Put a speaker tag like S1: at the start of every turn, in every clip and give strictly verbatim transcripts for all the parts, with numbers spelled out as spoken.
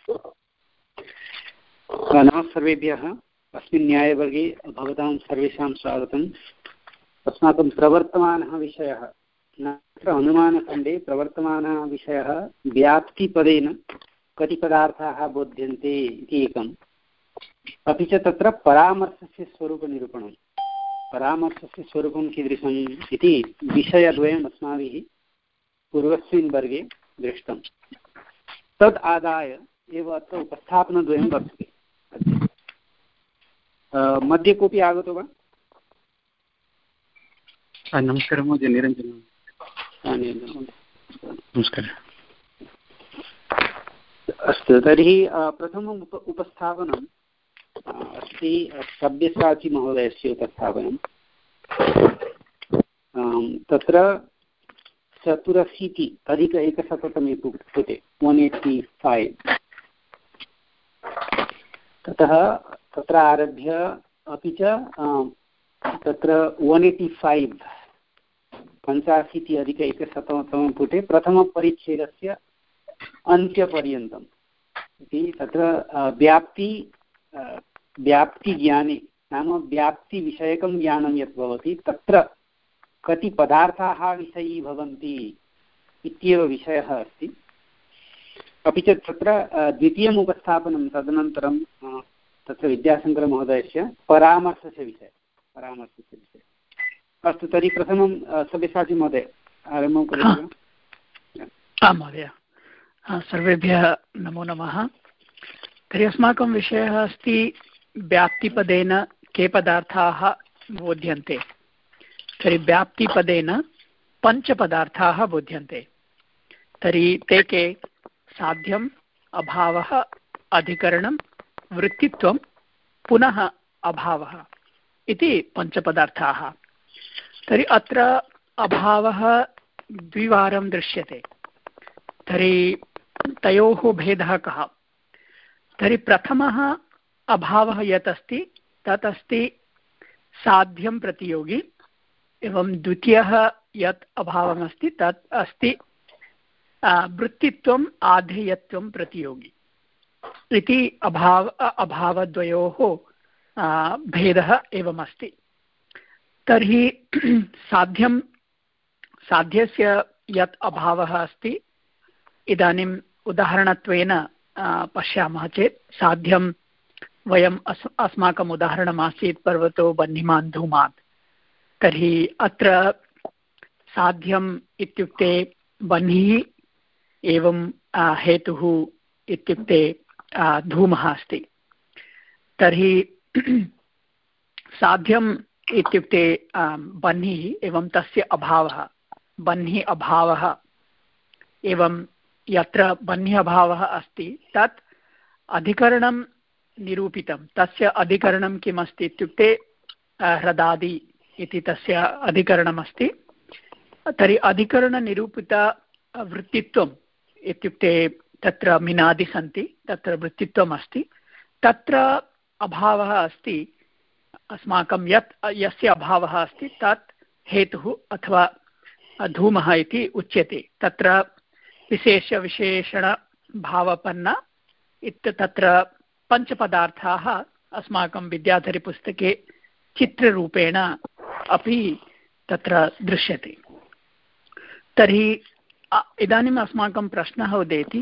S1: नमः सर्वेभ्यः। अस्मिन् न्यायवर्गे भवतां सर्वेषां स्वागतम्। अस्माकं प्रवर्तमानः विषयः अत्र अनुमानखण्डे प्रवर्तमानः विषयः व्याप्तिपदेन कति पदार्थाः बोध्यन्ते इति एकम्, अपि च तत्र परामर्शस्य स्वरूपनिरूपणं। परामर्शस्य स्वरूपं कीदृशम् इति विषयद्वयम् अस्माभिः पूर्वस्मिन् वर्गे दृष्टं। तद् आदाय एव अत्र उपस्थापनद्वयं वर्तते। मध्ये कोऽपि आगतो वा?
S2: नमस्कारः महोदय, निरञ्जनः।
S1: नमस्कारः। अस्तु, तर्हि प्रथमम् उप उपस्थापनम् अस्ति सब्यसाची महोदयस्य उपस्थापनं। तत्र चतुरशीति अधिक एकशततमे पुटे वन् एट्टि फैव्, ततः तत्र आरभ्य अपि च तत्र वन् एट्टि फैव् पञ्चाशीति अधिक एकशततमं पुटे प्रथमपरिच्छेदस्य अन्त्यपर्यन्तम् इति तत्र व्याप्ति व्याप्तिज्ञाने नाम व्याप्तिविषयकं ज्ञानं यत् भवति तत्र कति पदार्थाः विषयी भवन्ति इत्येव विषयः अस्ति। अपि च तत्र द्वितीयम् उपस्थापनं तदनन्तरं तत्र विद्याशङ्करमहोदयस्य परामर्शस्य विषये परामर्शस्य विषये अस्तु, तर्हि प्रथमं सब्यसाची महोदय आरम्भं करोतु।
S3: आं महोदय, सर्वेभ्यः नमो नमः। तर्हि अस्माकं विषयः अस्ति व्याप्तिपदेन के पदार्थाः बोध्यन्ते। तर्हि व्याप्तिपदेन पञ्चपदार्थाः बोध्यन्ते। तर्हि ते के? साध्यम्, अभावः, अधिकरणं, वृत्तित्वं, पुनः अभावः इति पञ्चपदार्थाः। तर्हि अत्र अभावः द्विवारं दृश्यते। तर्हि तयोः भेदः कः? तर्हि प्रथमः अभावः यत् अस्ति तत् अस्ति साध्यं प्रतियोगी, एवं द्वितीयः यत् अभावमस्ति तत् अस्ति वृत्तित्वम् आधेयत्वं प्रतियोगी इति अभाव अभावद्वयोः भेदः एवमस्ति। तर्हि साध्यं साध्यस्य यत् अभावः अस्ति, इदानीम् उदाहरणत्वेन पश्यामः चेत् साध्यं वयम् अस् अस्माकम् उदाहरणमासीत् पर्वतो बह्निमान् धूमात्। तर्हि अत्र साध्यम् इत्युक्ते बह्निः, एवं हेतुः इत्युक्ते धूमः अस्ति। तर्हि साध्यम् इत्युक्ते बह्निः एवं तस्य अभावः, बह्निः अभावः, एवं यत्र बह्निः अभावः अस्ति तत् अधिकरणं निरूपितं। तस्य अधिकरणं किमस्ति इत्युक्ते ह्रदादि इति तस्य अधिकरणमस्ति। तर्हि अधिकरणनिरूपितवृत्तित्वम् इत्युक्ते तत्र मिनादि सन्ति, तत्र वृत्तित्वम् अस्ति। तत्र अभावः अस्ति, अस्माकं यत् यस्य अभावः अस्ति तत् हेतुः अथवा धूमः इति उच्यते। तत्र विशेषविशेषणभावपन्न इति तत्र पञ्चपदार्थाः अस्माकं विद्याधरीपुस्तके चित्ररूपेण अपि तत्र दृश्यते। तर्हि इदानीम् अस्माकं प्रश्नः उदेति,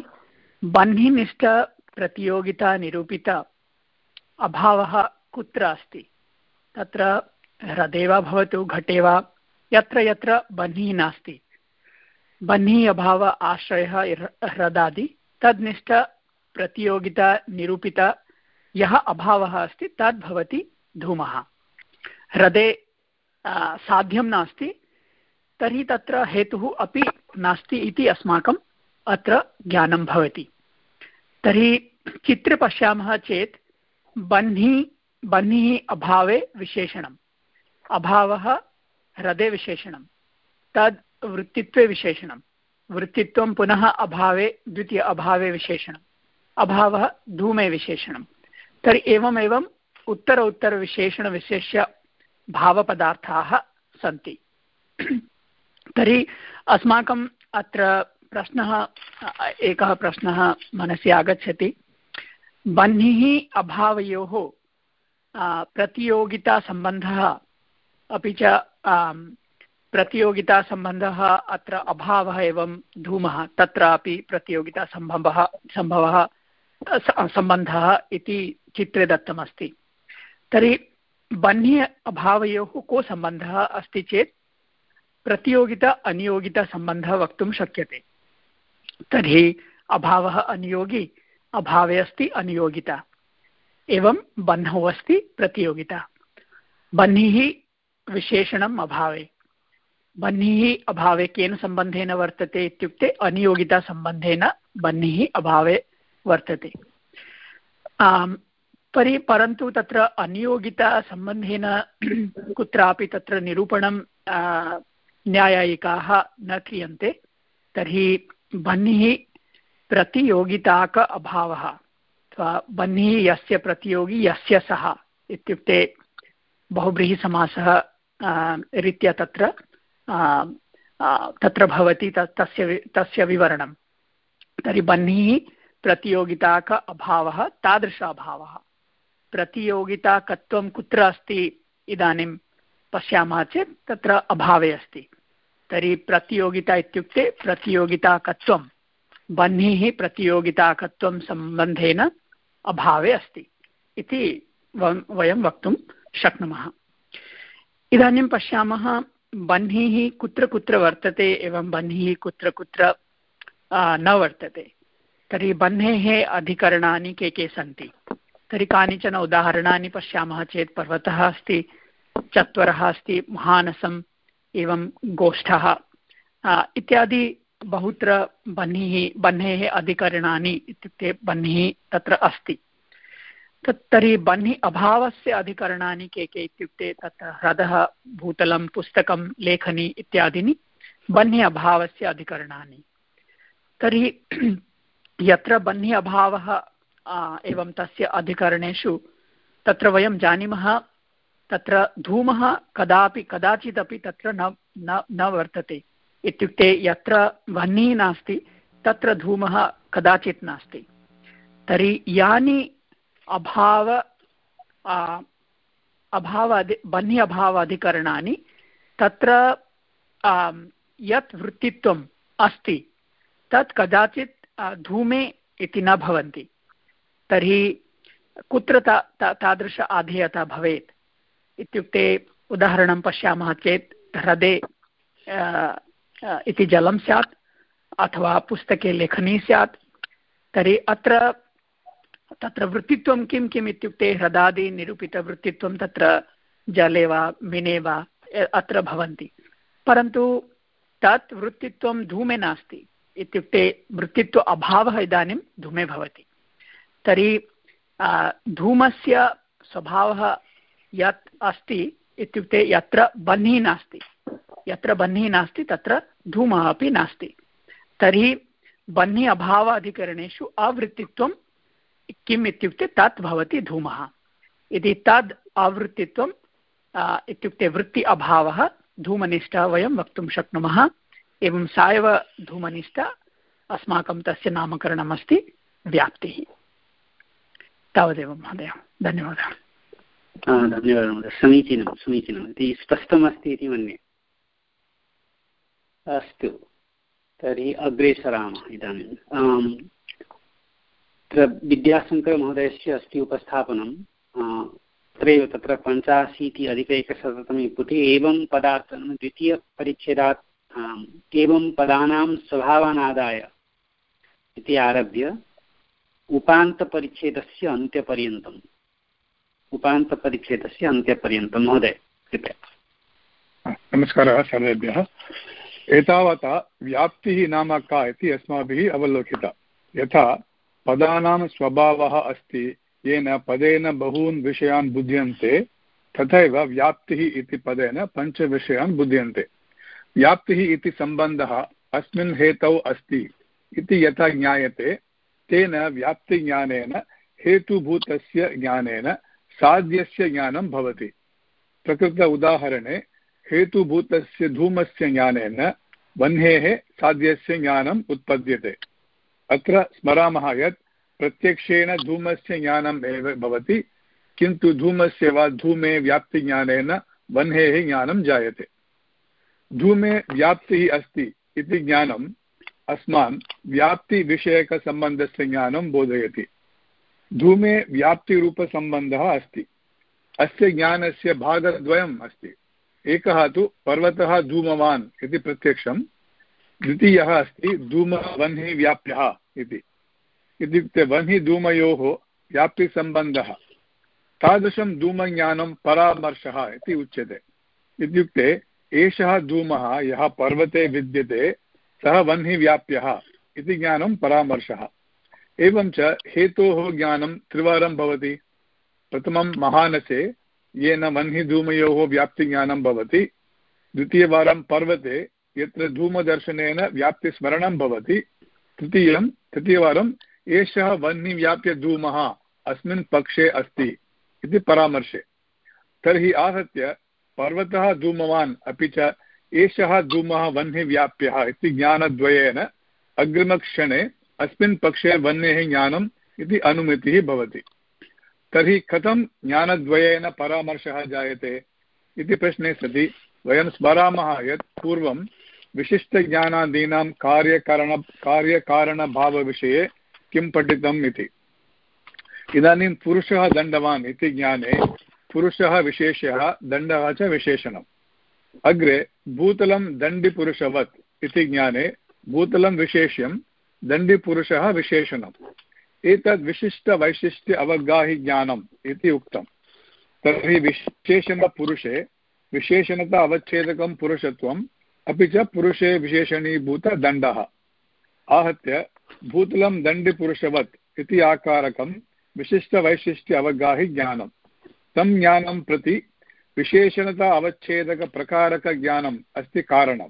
S3: बह्निनिष्ठप्रतियोगितानिरूपित अभावः कुत्र अस्ति? तत्र ह्रदे वा भवतु घटे वा, यत्र यत्र बह्निः नास्ति, बह्निः अभाव आश्रयः ह्रदादि, तद्निष्ठ प्रतियोगिता निरूपित यः अभावः अस्ति तद् भवति धूमः। ह्रदे साध्यं नास्ति, तर्हि तत्र हेतुः अपि नास्ति इति अस्माकम् अत्र ज्ञानं भवति। तर्हि चित्रे पश्यामः चेत् बह्निः बह्निः अभावे विशेषणम्, अभावः ह्रदे विशेषणं, तद् वृत्तित्वे विशेषणं, वृत्तित्वं पुनः अभावे द्वितीय अभावे विशेषणम्, अभावः धूमे विशेषणं। तर्हि एवमेवम् उत्तर उत्तरविशेषणविशेष्य भावपदार्थाः सन्ति। तर्हि अस्माकम् अत्र प्रश्नः एकः प्रश्नः मनसि आगच्छति, बह्निः अभावयोः प्रतियोगितासम्बन्धः अपि च प्रतियोगितासम्बन्धः अत्र अभावः एवं धूमः तत्रापि प्रतियोगितासम्भवः सम्भवः सम्बन्धः इति चित्रे दत्तमस्ति। तर्हि बह्निः अभावयोः को सम्बन्धः अस्ति चेत् प्रतियोगिता अनियोगितासम्बन्धः वक्तुं शक्यते। तर्हि अभावः अनियोगी, अभावे अस्ति अनियोगिता, एवं बह्नौ अस्ति प्रतियोगिता। बह्निः विशेषणम् अभावे, बह्निः अभावे केन सम्बन्धेन वर्तते इत्युक्ते अनियोगितासम्बन्धेन बह्निः अभावे वर्तते। परि परन्तु तत्र अनियोगितासम्बन्धेन कुत्रापि तत्र निरूपणं न्यायायिकाः न क्रियन्ते। तर्हि बह्निः प्रतियोगिताक अभावः अथवा बह्निः यस्य प्रतियोगी यस्य सः इत्युक्ते बहुव्रीहिसमासः रीत्या तत्र तत्र भवति तस्य तस्य विवरणं। तर्हि बह्निः प्रतियोगिताक अभावः तादृश अभावः। प्रतियोगिताकत्वं कुत्र अस्ति इदानीं पश्यामः चेत् तत्र अभावे अस्ति। तर्हि प्रतियोगिता इत्युक्ते प्रतियोगिताकत्वं बह्निः प्रतियोगिताकत्वं सम्बन्धेन अभावे अस्ति इति वयं वक्तुं शक्नुमः। इदानीं पश्यामः बह्निः कुत्र कुत्र वर्तते एवं बह्निः कुत्र कुत्र न वर्तते। तर्हि बह्नेः अधिकरणानि के के सन्ति? तर्हि कानिचन उदाहरणानि पश्यामः चेत् पर्वतः अस्ति, चत्वरः अस्ति, महानसम् एवं गोष्ठः इत्यादि बहुत्र बह्निः बह्नेः अधिकरणानि इत्युक्ते बह्निः तत्र अस्ति। तत् तर्हि बह्नि अभावस्य अधिकरणानि के के इत्युक्ते तत्र ह्रदः, भूतलं, पुस्तकं, लेखनी इत्यादीनि बह्नि अभावस्य अधिकरणानि। तर्हि यत्र बह्नि अभावः एवं तस्य अधिकरणेषु तत्र वयं जानीमः तत्र धूमः कदापि कदाचिदपि तत्र न न न वर्तते। इत्युक्ते यत्र बह्निः नास्ति तत्र धूमः कदाचित् नास्ति। तर्हि यानि अभाव अभाव बह्नि अभाव अधिकरणानि तत्र यत् वृत्तित्वम् अस्ति तत् कदाचित् धूमे इति न भवन्ति। तर्हि कुत्र ता, ता, तादृश आधेयता भवेत् इत्युक्ते उदाहरणं पश्यामः चेत् ह्रदे इति जलं स्यात् अथवा पुस्तके लेखनी स्यात्। तर्हि अत्र तत्र वृत्तित्वं किं किम् इत्युक्ते ह्रदादि निरूपितवृत्तित्वं तत्र जले वा मिने वा अत्र भवन्ति, परन्तु तत् वृत्तित्वं धूमे नास्ति। इत्युक्ते वृत्तित्व अभावः इदानीं धूमे भवति। तर्हि धूमस्य स्वभावः यत् अस्ति इत्युक्ते यत्र बह्निः नास्ति, यत्र बह्निः नास्ति तत्र धूमः अपि नास्ति। तर्हि बह्नि अभाव अधिकरणेषु अवृत्तित्वं किम् इत्युक्ते तत् भवति धूमः। यदि तद् अवृत्तित्वं इत्युक्ते वृत्ति अभावः धूमनिष्ठः वयं वक्तुं शक्नुमः। एवं सा एव धूमनिष्ठा अस्माकं तस्य नामकरणमस्ति व्याप्तिः। तावदेव महोदय, धन्यवादः।
S1: धन्यवादः महोदय, समीचीनं समीचीनम् इति स्पष्टमस्ति इति मन्ये। अस्तु, तर्हि अग्रे सरामः। इदानीं तत्र विद्याशङ्करमहोदयस्य अस्ति उपस्थापनं। तत्रैव तत्र पञ्चाशीति अधिक एकशततमे पुटे एवं पदार्थं द्वितीयपरिच्छेदात् एवं पदानां स्वभावानादाय इति आरभ्य उपान्तपरिच्छेदस्य अन्त्यपर्यन्तम् उपान्तपरिच्छेदस्य अन्त्यपर्यन्तं महोदय कृपया।
S4: नमस्कारः सर्वेभ्यः। एतावता व्याप्तिः नाम का इति अस्माभिः अवलोकिता। यथा पदानां स्वभावः अस्ति येन पदेन बहून् विषयान् बुध्यन्ते, तथैव व्याप्तिः इति पदेन पञ्चविषयान् बुध्यन्ते। व्याप्तिः इति सम्बन्धः अस्मिन् हेतौ अस्ति इति यथा ज्ञायते, तेन व्याप्तिज्ञानेन हेतुभूतस्य ज्ञानेन साध्यस्य ज्ञानं भवति। प्रकृत उदाहरणे हेतुभूतस्य धूमस्य ज्ञानेन बह्नेः साध्यस्य ज्ञानम् उत्पद्यते। अत्र स्मरामः यत् प्रत्यक्षेण धूमस्य ज्ञानम् एव भवति, किन्तु धूमस्य वा धूमे व्याप्तिज्ञानेन वह्नेः ज्ञानं जायते। धूमे व्याप्तिः अस्ति इति ज्ञानम् अस्मान् व्याप्तिविषयकसम्बन्धस्य ज्ञानं बोधयति। धूमे व्याप्तिरूपसम्बन्धः अस्ति। अस्य ज्ञानस्य भागद्वयम् अस्ति। एकः तु पर्वतः धूमवान् इति प्रत्यक्षं, द्वितीयः अस्ति धूमः वह्निः व्याप्यः इति। इत्युक्ते वह्निः धूमयोः व्याप्तिसम्बन्धः, तादृशं धूमज्ञानं परामर्शः इति उच्यते। इत्युक्ते एषः धूमः यः पर्वते विद्यते सः वह्निः व्याप्यः इति ज्ञानं परामर्शः। एवं च हेतोः ज्ञानं त्रिवारं भवति। प्रथमं महानसे येन वह्निः धूमयोः व्याप्तिज्ञानं भवति, द्वितीयवारं पर्वते यत्र धूमदर्शनेन व्याप्तिस्मरणं भवति, तृतीयं तृतीयवारं एषः वह्निः व्याप्य धूमः अस्मिन् पक्षे अस्ति इति परामर्शे। तर्हि आहत्य पर्वतः धूमवान् अपि च एषः धूमः वह्निः व्याप्यः इति ज्ञानद्वयेन अग्रिमक्षणे अस्मिन् पक्षे वह्नेः ज्ञानम् इति अनुमितिः भवति। तर्हि कथं ज्ञानद्वयेन परामर्शः जायते इति प्रश्ने सति वयं स्मरामः यत् पूर्वं विशिष्टज्ञानादीनां कार्यकरण कार्यकारणभावविषये किं पठितम् इति। इदानीं पुरुषः दण्डवान् इति ज्ञाने पुरुषः विशेषः, दण्डः च विशेषणम्। अग्रे भूतलं दण्डिपुरुषवत् इति ज्ञाने भूतलं विशेष्यं, दण्डिपुरुषः विशेषणम्। एतद् विशिष्टवैशिष्ट्य अवगाहि ज्ञानम् इति उक्तम्। तर्हि विशेषणपुरुषे विशेषणता अवच्छेदकं पुरुषत्वम् अपि च पुरुषे विशेषणीभूतदण्डः। आहत्य भूतलं दण्डिपुरुषवत् इति आकारकं विशिष्टवैशिष्ट्य अवगाहि ज्ञानं। तं ज्ञानं प्रति विशेषणता अवच्छेदकप्रकारकज्ञानम् अस्ति कारणम्।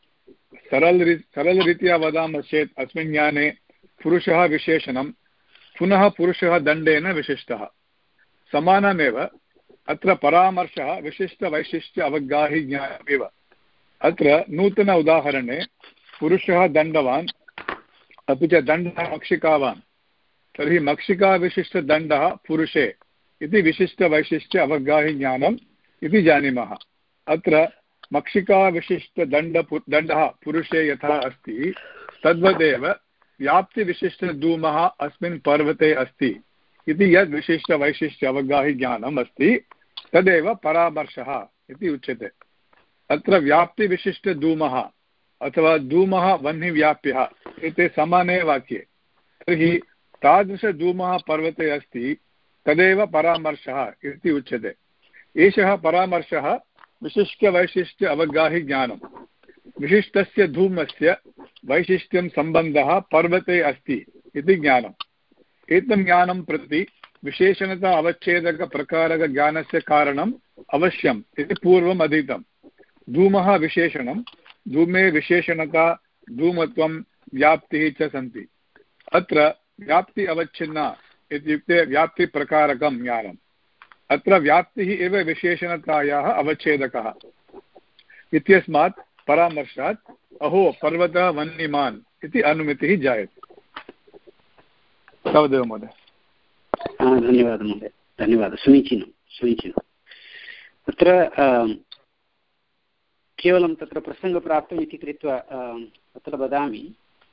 S4: सरल सरलरीत्या वदामः चेत् अस्मिन् ज्ञाने पुरुषः विशेषणं, पुनः पुरुषः दण्डेन विशिष्टः। समानमेव अत्र परामर्शः विशिष्टवैशिष्ट्य अवगाहि ज्ञानमेव। अत्र नूतन उदाहरणे पुरुषः दण्डवान् अपि च दण्डः मक्षिकावान्। तर्हि मक्षिकाविशिष्टदण्डः पुरुषे इति विशिष्टवैशिष्ट्य अवगाहि ज्ञानम् इति जानीमः। अत्र मक्षिकाविशिष्टदण्ड दण्डः पुरुषे यथा अस्ति तद्वदेव व्याप्तिविशिष्टधूमः अस्मिन् पर्वते अस्ति इति यद् विशिष्टवैशिष्ट्य अवगाहि ज्ञानम् अस्ति तदेव परामर्शः इति उच्यते। अत्र व्याप्तिविशिष्टधूमः अथवा धूमः वह्निव्याप्यः एते समाने वाक्ये। तर्हि तादृशधूमः पर्वते अस्ति तदेव परामर्शः इति उच्यते। एषः परामर्शः विशिष्टवैशिष्ट्य अवगाहि ज्ञानं। विशिष्टस्य धूमस्य वैशिष्ट्यं सम्बन्धः पर्वते अस्ति इति ज्ञानम्। एतं ज्ञानं प्रति विशेषणता अवच्छेदकप्रकारकज्ञानस्य कारणम् अवश्यम् इति पूर्वम् अधीतम्। धूमः विशेषणं, धूमे विशेषणता, धूमत्वं, व्याप्तिः च सन्ति। अत्र व्याप्ति अवच्छिन्ना इत्युक्ते व्याप्तिप्रकारकं ज्ञानम्। अत्र व्याप्तिः एव विशेषणतायाः अवच्छेदकः इत्यस्मात् परामर्शात् अहो पर्वतः वह्निमान् इति अनुमितिः जायते। तावदेव महोदय।
S1: धन्यवादः महोदय, धन्यवादः। समीचीनं समीचीनं। तत्र केवलं तत्र प्रसङ्गप्राप्तम् इति कृत्वा अत्र वदामि,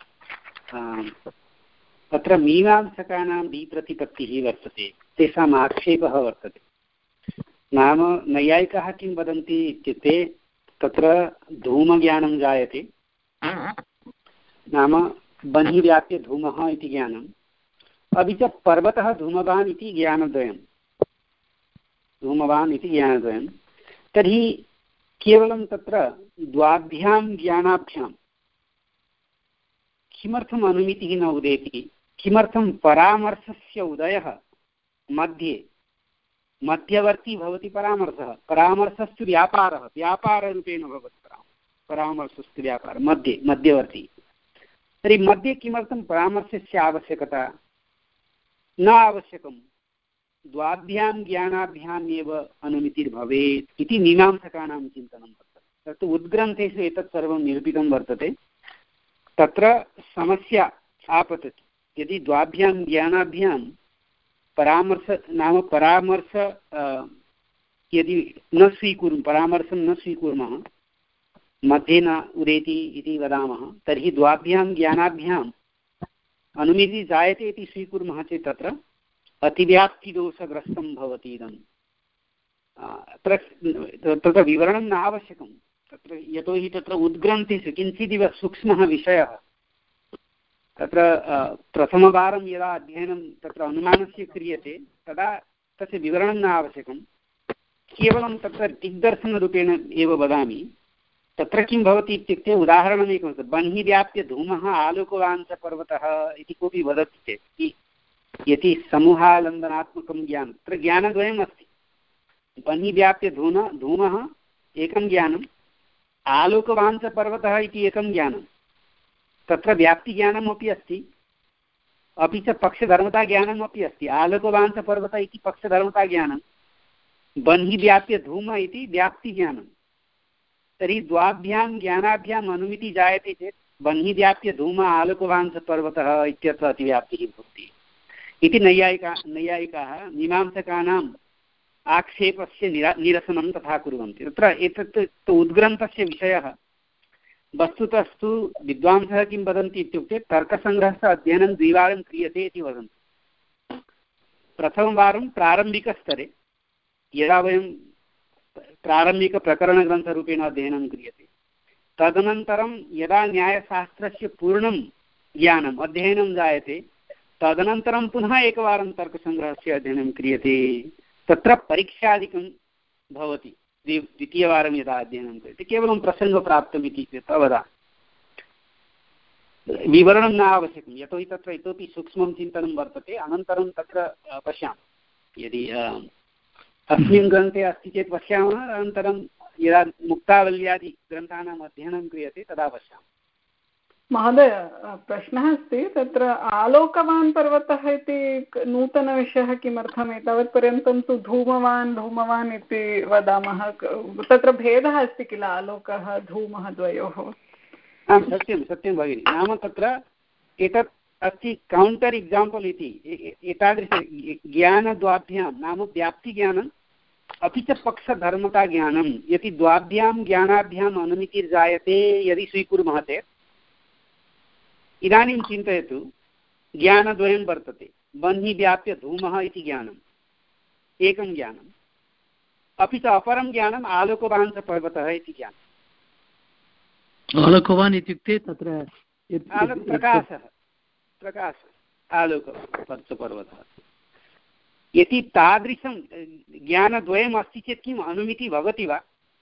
S1: तत्र मीमांसकानां विप्रतिपत्तिः वर्तते, तेषाम् आक्षेपः वर्तते। नाम नैयायिकाः किं वदन्ति इत्युक्ते तत्र धूमज्ञानं जायते, नाम वह्निः व्याप्य धूमः इति ज्ञानम्, अपि च पर्वतः धूमवान् इति ज्ञानद्वयं, धूमवान् इति ज्ञानद्वयं। तर्हि केवलं तत्र द्वाभ्यां ज्ञानाभ्यां किमर्थम् अनुमितिः न उदेति? किमर्थं परामर्शस्य उदयः मध्ये मध्यवर्ती भवति? परामर्शः परामर्शस्तु व्यापारः, व्यापाररूपेण भवति परामर्शस्तु व्यापारः, मध्ये मध्यवर्ती। तर्हि मध्ये किमर्थं परामर्शस्य आवश्यकता? न आवश्यकं, द्वाभ्यां ज्ञानाभ्याम् एव अनुमितिर्भवेत् इति मीमांसकानां चिन्तनं वर्तते। तत्तु उद्ग्रन्थेषु एतत् सर्वं निरूपितं वर्तते। तत्र समस्या आपतति, यदि द्वाभ्यां ज्ञानाभ्यां परामर्श नाम परामर्श यदि न स्वीकुर्मः परामर्शं न स्वीकुर्मः मध्ये न उदेति इति वदामः तर्हि द्वाभ्यां ज्ञानाभ्याम् अनुमितिः जायते इति स्वीकुर्मः चेत् तत्र अतिव्याप्तिदोषग्रस्तं भवति इदं तत्र तत्र विवरणं न आवश्यकं तत्र यतोहि तत्र उद्ग्रन्थेषु किञ्चिदिव सूक्ष्मः विषयः तत्र प्रथमवारं यदा अध्ययनं तत्र अनुमानस्य क्रियते तदा तस्य विवरणं न आवश्यकं केवलं तत्र दिग्दर्शनरूपेण एव वदामि तत्र किं भवति इत्युक्ते उदाहरणमेकं बन्हि व्याप्य धूमः आलोकवान् च पर्वतः इति कोऽपि वदति चेत् यदि समूहालम्बनात्मकं ज्ञानं तत्र ज्ञानद्वयम् अस्ति बन्हि व्याप्य धूम धूमः एकं ज्ञानम् आलोकवान् च पर्वतः इति एकं ज्ञानं तत्र व्याप्तिज्ञानमपि अस्ति अपि च पक्षधर्मताज्ञानमपि अस्ति आलोकवान् च पर्वतः इति पक्षधर्मताज्ञानं बन्हि व्याप्य धूम इति व्याप्तिज्ञानं तर्हि द्वाभ्यां ज्ञानाभ्याम् अनुमितिः जायते चेत् बन्हि व्याप्य धूम आलोकवान् च पर्वतः इत्यत्र अतिव्याप्तिः भवति इति नैयायिका नैयायिकाः मीमांसकानाम् आक्षेपस्य निरा निरसनं तथा कुर्वन्ति तत्र एतत् उद्ग्रन्थस्य विषयः वस्तुतस्तु विद्वांसः किं वदन्ति इत्युक्ते तर्कसङ्ग्रहस्य अध्ययनं द्विवारं क्रियते इति वदन्ति प्रथमवारं प्रारम्भिकस्तरे यदा वयं प्रारम्भिकप्रकरणग्रन्थरूपेण अध्ययनं क्रियते तदनन्तरं यदा न्यायशास्त्रस्य पूर्णं ज्ञानम् अध्ययनं जायते तदनन्तरं पुनः एकवारं तर्कसङ्ग्रहस्य अध्ययनं क्रियते तत्र परीक्षादिकं भवति द्वितीयवारं यदा अध्ययनं क्रियते केवलं प्रसङ्गप्राप्तम् इति कृत्वा वदामि विवरणं न आवश्यकं यतोहि तत्र इतोपि सूक्ष्मं चिन्तनं वर्तते अनन्तरं तत्र पश्यामः यदि अस्मिन् ग्रन्थे अस्ति चेत् पश्यामः अनन्तरं यदा मुक्तावल्यादि ग्रन्थानाम् अध्ययनं क्रियते तदा पश्यामः
S5: महोदय प्रश्नः अस्ति तत्र आलोकवान् पर्वतः इति नूतनविषयः किमर्थम् एतावत्पर्यन्तं तु धूमवान् धूमवान् इति वदामः तत्र भेदः अस्ति किल आलोकः धूमः द्वयोः
S1: आं सत्यं सत्यं भगिनि नाम तत्र एतत् अस्ति कौण्टर् एक्साम्पल् इति एतादृश ज्ञानद्वाभ्यां नाम व्याप्तिज्ञानम् अपि च पक्षधर्मताज्ञानं यदि द्वाभ्यां ज्ञानाभ्याम् अनुमितिर्जायते यदि स्वीकुर्मः चेत् इदानीं चिन्तयतु ज्ञानद्वयं वर्तते बन्हि व्याप्य धूमः इति ज्ञानम् एकं ज्ञानम् अपि च अपरं ज्ञानम् आलोकवान् च पर्वतः इति ज्ञानम्
S2: आलोकवान् इत्युक्ते तत्र
S1: प्रकाशः प्रकाशः आलोकवान् च पर्वतः यदि तादृशं ज्ञानद्वयम् अस्ति चेत् किम् अनुमितिः भवति वा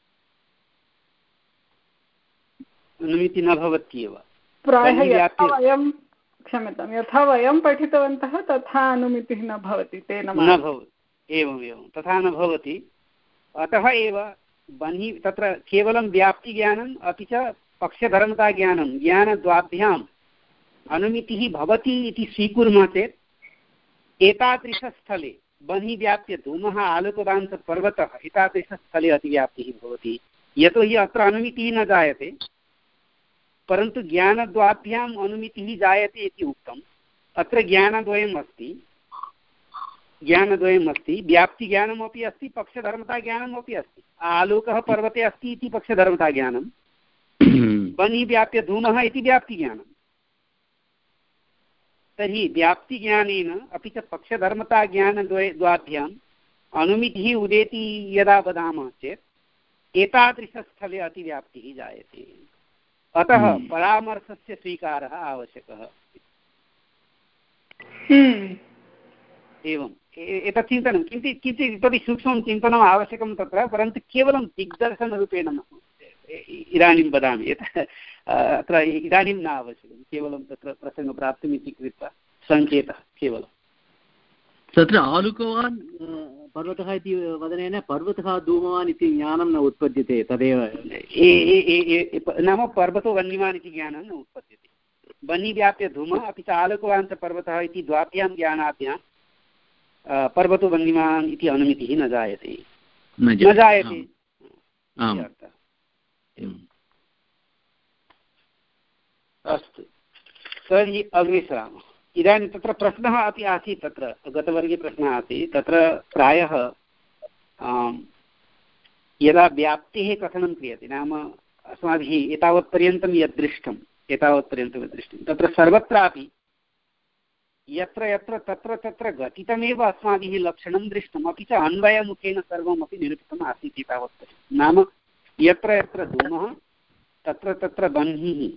S1: अनुमितिः न भवत्येव
S5: प्रायः यथा वयं क्षम्यतां यथा वयं पठितवन्तः तथा अनुमितिः न भवति तेन
S1: न भवति एवम् एवं तथा न भवति अतः एव बन्हि तत्र केवलं व्याप्तिज्ञानम् अपि च पक्षधर्मताज्ञानं ज्ञानद्वाभ्याम् अनुमितिः भवति इति स्वीकुर्मः चेत् एतादृशस्थले बन्हि व्याप्य धूमः आलोकवान् च पर्वतः एतादृशस्थले अतिव्याप्तिः भवति यतोहि अत्र अनुमितिः न जायते परन्तु ज्ञानद्वाभ्याम् अनुमितिः जायते इति उक्तम् अत्र ज्ञानद्वयम् अस्ति ज्ञानद्वयम् अस्ति व्याप्तिज्ञानमपि अस्ति पक्षधर्मताज्ञानमपि अस्ति आलोकः पर्वते अस्ति इति पक्षधर्मताज्ञानं बन्हि व्याप्य धूमः इति व्याप्तिज्ञानं तर्हि व्याप्तिज्ञानेन अपि च पक्षधर्मताज्ञानद्वय द्वाभ्याम् अनुमितिः उदेति यदा वदामः चेत् एतादृशस्थले अतिव्याप्तिः जायते अतः परामर्शस्य स्वीकारः आवश्यकः एवम् एतत् चिन्तनं किञ्चित् किञ्चित् इतोपि सूक्ष्मं चिन्तनम् आवश्यकं तत्र परन्तु केवलं दिग्दर्शनरूपेण इदानीं वदामि यत् अत्र इदानीं न आवश्यकं केवलं तत्र प्रसङ्गप्राप्तिम् इति कृत्वा सङ्केतः केवलं
S2: तत्र आलुकवान् पर्वतः इति वदनेन पर्वतः धूमवान् इति ज्ञानं न उत्पद्यते तदेव
S1: नाम पर्वतो वह्निवान् इति ज्ञानं न उत्पद्यते बन्हि व्याप्य धूमः अपि च आलोकवान् च पर्वतः इति द्वाभ्यां ज्ञानाभ्यां पर्वतो वह्निवान् इति अनुमितिः न जायते न जायते अस्तु तर्हि अग्रे सरामः इदानीं तत्र प्रश्नः अपि आसीत्, तत्र गतवर्गे प्रश्नः आसीत्, तत्र प्रायः यदा व्याप्तेः कथनं क्रियते, नाम अस्माभिः एतावत्पर्यन्तं यद् दृष्टम् एतावत्पर्यन्तं यद् दृष्टं तत्र सर्वत्रापि यत्र यत्र तत्र तत्र घटितमेव अस्माभिः लक्षणं दृष्टम्, अपि च अन्वयमुखेन सर्वमपि निरूपितम् आसीत् एतावत्पर्यन्तं। नाम यत्र यत्र धूमः तत्र तत्र बह्निः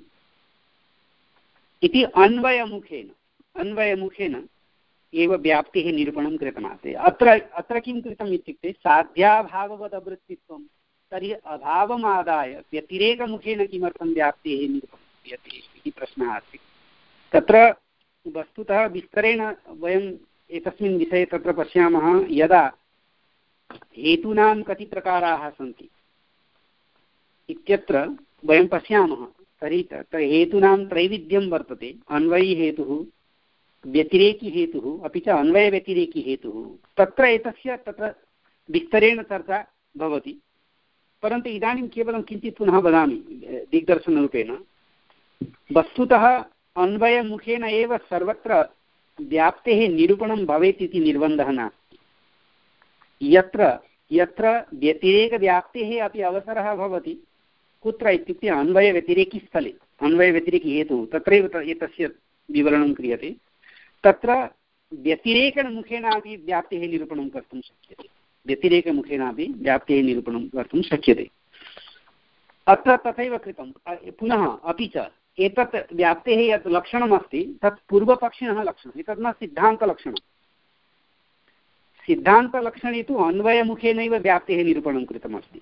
S1: इति अन्वयमुखेन अन्वयमुखेन एव व्याप्तेः निरूपणं कृतमासीत्। अत्र अत्र किं कृतम् इत्युक्ते साध्याभाववदवृत्तित्वं, तर्हि अभावमादाय व्यतिरेकमुखेन किमर्थं व्याप्तेः निरूपणं क्रियते इति प्रश्नः अस्ति। तत्र वस्तुतः विस्तरेण वयम् एतस्मिन् विषये तत्र पश्यामः, यदा हेतूनां कति प्रकाराः सन्ति इत्यत्र वयं पश्यामः, तर्हि तत्र हेतूनां त्रैविध्यं वर्तते। अन्वयी हेतुः, व्यतिरेकी हेतुः, अपि च अन्वयव्यतिरेकी हेतुः। तत्र एतस्य तत्र विस्तरेण चर्चा भवति, परन्तु इदानीं केवलं किञ्चित् पुनः वदामि दिग्दर्शनरूपेण। वस्तुतः अन्वयमुखेन एव सर्वत्र व्याप्तेः निरूपणं भवेत् इति निर्बन्धः नास्ति। यत्र यत्र व्यतिरेकव्याप्तेः अपि अवसरः भवति, कुत्र इत्युक्ते अन्वयव्यतिरेकीस्थले, अन्वयव्यतिरेकी हेतुः, तत्रैव एतस्य विवरणं क्रियते। तत्र व्यतिरेकमुखेनापि व्याप्तेः निरूपणं कर्तुं शक्यते, व्यतिरेकमुखेनापि व्याप्तेः निरूपणं कर्तुं शक्यते। अत्र तथैव कृतं। पुनः अपि च एतत् व्याप्तेः यत् लक्षणमस्ति तत् पूर्वपक्षिणः लक्षणम्, एतत् न सिद्धान्तलक्षणं। सिद्धान्तलक्षणे तु अन्वयमुखेनैव व्याप्तेः निरूपणं कृतमस्ति।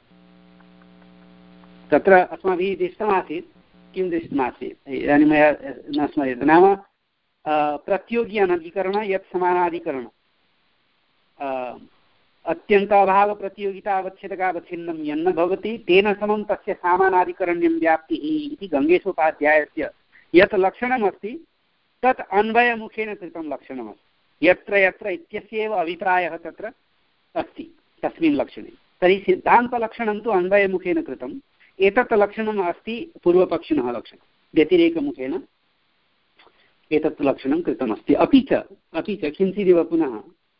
S1: तत्र अस्माभिः दृष्टमासीत्, किं दृष्टमासीत् इदानीं मया न स्मर्यते, नाम प्रतियोगी अनधिकरण यत् समानाधिकरण अत्यन्ताभावप्रतियोगिता अवच्छेदकावच्छिन्नं यन्न भवति तेन समं तस्य सामानाधिकरण्यं व्याप्तिः इति गङ्गेशोपाध्यायस्य यत् लक्षणमस्ति तत् अन्वयमुखेन कृतं लक्षणमस्ति। यत्र यत्र इत्यस्यैव अभिप्रायः तत्र अस्ति तस्मिन् लक्षणे। तर्हि सिद्धान्तलक्षणं तु अन्वयमुखेन कृतम्, एतत् लक्षणम् अस्ति पूर्वपक्षिणः लक्षणं, व्यतिरेकमुखेन एतत् लक्षणं कृतमस्ति। अपि च अपि च किञ्चिदिव पुनः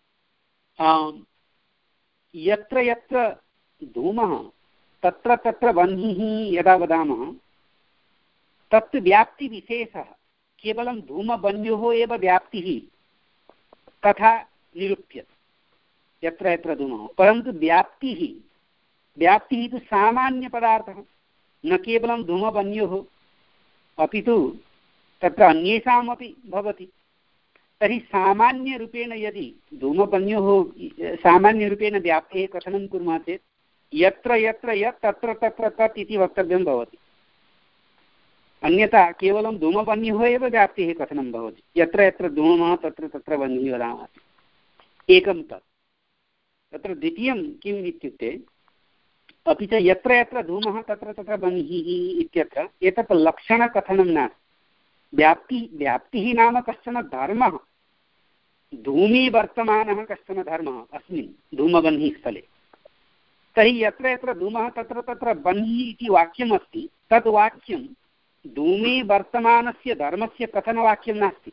S1: यत्र यत्र धूमः तत्र तत्र बह्निः यदा वदामः तत् व्याप्तिविशेषः, केवलं धूमबन्योः एव व्याप्तिः तथा निरूप्यते यत्र यत्र धूमः, परन्तु व्याप्तिः व्याप्तिः तु सामान्यपदार्थः, न केवलं धूमबन्योः अपि तु तत्र अन्येषामपि भवति। तर्हि सामान्यरूपेण यदि धूमबन्योः सामान्यरूपेण व्याप्तेः कथनं कुर्मः चेत् यत्र यत्र यत् तत्र तत्र तत् इति वक्तव्यं भवति। अन्यथा केवलं धूमबन्योः एव व्याप्तेः कथनं भवति, यत्र यत्र धूमः तत्र तत्र बन्निः वदामः, एकं तत्। तत्र द्वितीयं किम् इत्युक्ते अपि च यत्र यत्र धूमः तत्र तत्र बन्निः इत्यत्र एतत् लक्षणकथनं नास्ति। व्याप्ति व्याप्तिः नाम कश्चन धर्मः, धूमी वर्तमानः कश्चन धर्मः अस्मिन् धूमबह्निस्थले। तर्हि यत्र यत्र धूमः तत्र तत्र बह्निः इति वाक्यमस्ति, तद् वाक्यं धूमे वर्तमानस्य धर्मस्य कथनवाक्यं नास्ति।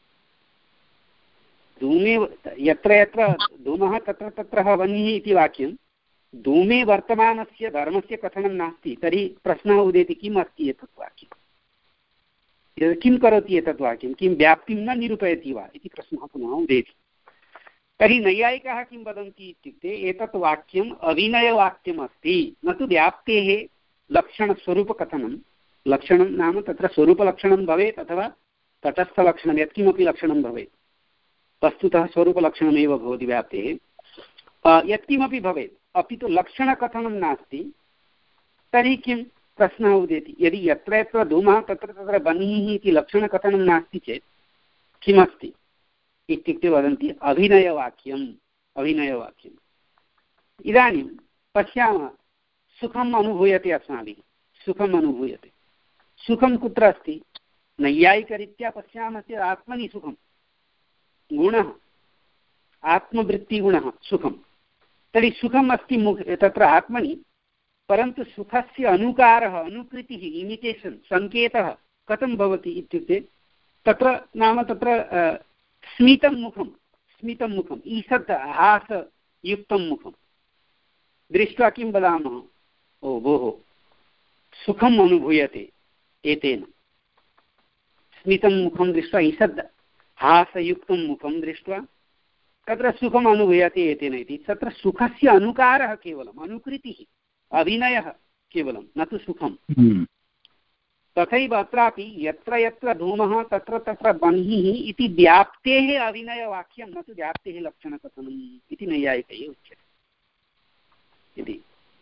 S1: धूमे यत्र यत्र धूमः तत्र तत्र बह्निः इति वाक्यं धूमे वर्तमानस्य धर्मस्य कथनं नास्ति। तर्हि प्रश्नः उदेति, किम् अस्ति एतत् वाक्यं, किं करोति एतत् वाक्यं, किं व्याप्तिं न निरूपयति वा इति प्रश्नः पुनः उदेति। तर्हि नैयायिकाः किं वदन्ति इत्युक्ते एतत् वाक्यम् अभिनयवाक्यमस्ति, न तु व्याप्तेः लक्षणस्वरूपकथनं। लक्षणं नाम तत्र स्वरूपलक्षणं भवेत् अथवा तटस्थलक्षणं यत्किमपि लक्षणं भवेत्, वस्तुतः स्वरूपलक्षणमेव भवति व्याप्तेः, यत्किमपि भवेत्, अपि तु लक्षणकथनं नास्ति। तर्हि किं प्रश्नः उदेति, यदि यत्र यत्र धूमः तत्र तत्र बह्निः इति लक्षणकथनं नास्ति चेत् किमस्ति इत्युक्ते वदन्ति अभिनयवाक्यम् अभिनयवाक्यम्। इदानीं पश्यामः, सुखम् अनुभूयते अस्माभिः, सुखम् अनुभूयते, सुखं कुत्र अस्ति? नैयायिकरीत्या पश्यामः चेत् आत्मनि सुखं, गुणः आत्मवृत्तिगुणः सुखं। तर्हि सुखम् अस्ति तत्र आत्मनि, परन्तु सुखस्य अनुकारः अनुकृतिः इमिटेशन् सङ्केतः कथं भवति इत्युक्ते तत्र नाम तत्र स्मितं मुखं स्मितं मुखम् ईषत् हासयुक्तं मुखं दृष्ट्वा किं वदामः, ओ भोः सुखम् अनुभूयते एतेन। स्मितं मुखं दृष्ट्वा ईषद् हासयुक्तं मुखं दृष्ट्वा तत्र सुखम् अनुभूयते एतेन इति। तत्र सुखस्य अनुकारः केवलम्, अनुकृतिः, अभिनयः केवलं, न तु सुखम्। तथैव अत्रापि यत्र यत्र धूमः तत्र तत्र बह्निः इति व्याप्तेः अभिनयवाक्यं, न तु व्याप्तेः लक्षणकथनम् इति नैयायिकैः उच्यते इति।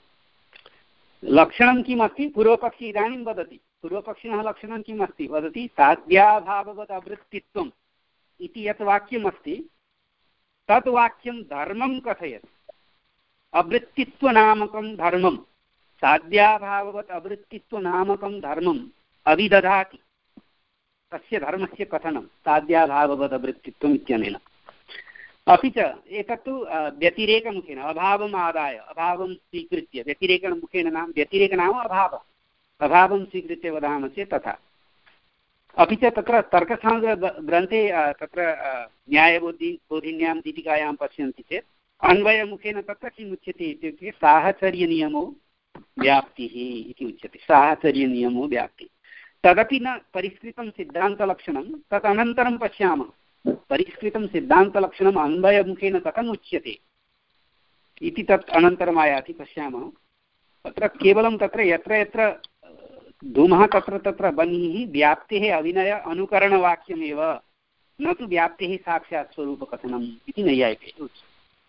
S1: लक्षणं किम् अस्ति, पूर्वपक्षी इदानीं वदति, पूर्वपक्षिणः लक्षणं किम् अस्ति वदति, साध्याभाववत् अवृत्तित्वम् इति यत् वाक्यम् अस्ति तत् वाक्यं धर्मं कथयति। अवृत्तित्वनामकं धर्मं, साध्याभाववत् अवृत्तित्वनामकं धर्मम् अभिदधाति, तस्य धर्मस्य कथनं साध्याभाववत् अवृत्तित्वम् इत्यनेन। अपि च एतत्तु व्यतिरेकमुखेन, अभावम् आदाय अभावं स्वीकृत्य, व्यतिरेकमुखेन नाम व्यतिरेक नाम अभावः, अभावं स्वीकृत्य वदामः चेत् तथा। अपि च तत्र तर्कसाङ्ग्रग्रन्थे तत्र न्यायबोधि बोधिन्यां दीपिकायां पश्यन्ति चेत् अन्वयमुखेन तत्र किम् उच्यते इत्युक्ते साहचर्यनियमो व्याप्तिः इति उच्यते। साहचर्यनियमो व्याप्तिः तदपि न परिष्कृतं सिद्धान्तलक्षणं, तत् अनन्तरं पश्यामः। परिष्कृतं सिद्धान्तलक्षणम् अन्वयमुखेन कथम् उच्यते इति तत् अनन्तरम् आयाति, पश्यामः। तत्र केवलं तत्र यत्र यत्र धूमः तत्र तत्र बह्निः व्याप्तेः अभिनय अनुकरणवाक्यमेव, न तु व्याप्तेः साक्षात् स्वरूपकथनम् इति नैयायिकैः उच्यते।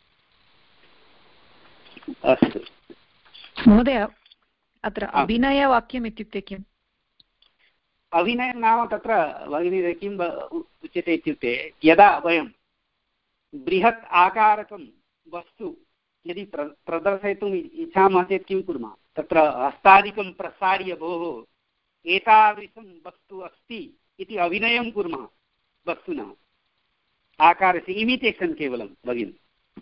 S1: अस्तु
S5: महोदय, अत्र अभिनयवाक्यम् इत्युक्ते किम्?
S1: अभिनयं नाम तत्र भगिनी किं उच्यते इत्युक्ते, यदा वयं बृहत् आकारकं वस्तु यदि प्र प्रदर्शयितुम् इच्छामः चेत् किं कुर्मः, तत्र हस्तादिकं प्रसार्य भोः एतादृशं वस्तु अस्ति इति अभिनयं कुर्मः वस्तुनः, आकारस्य इमिटेशन् केवलं भगिनि।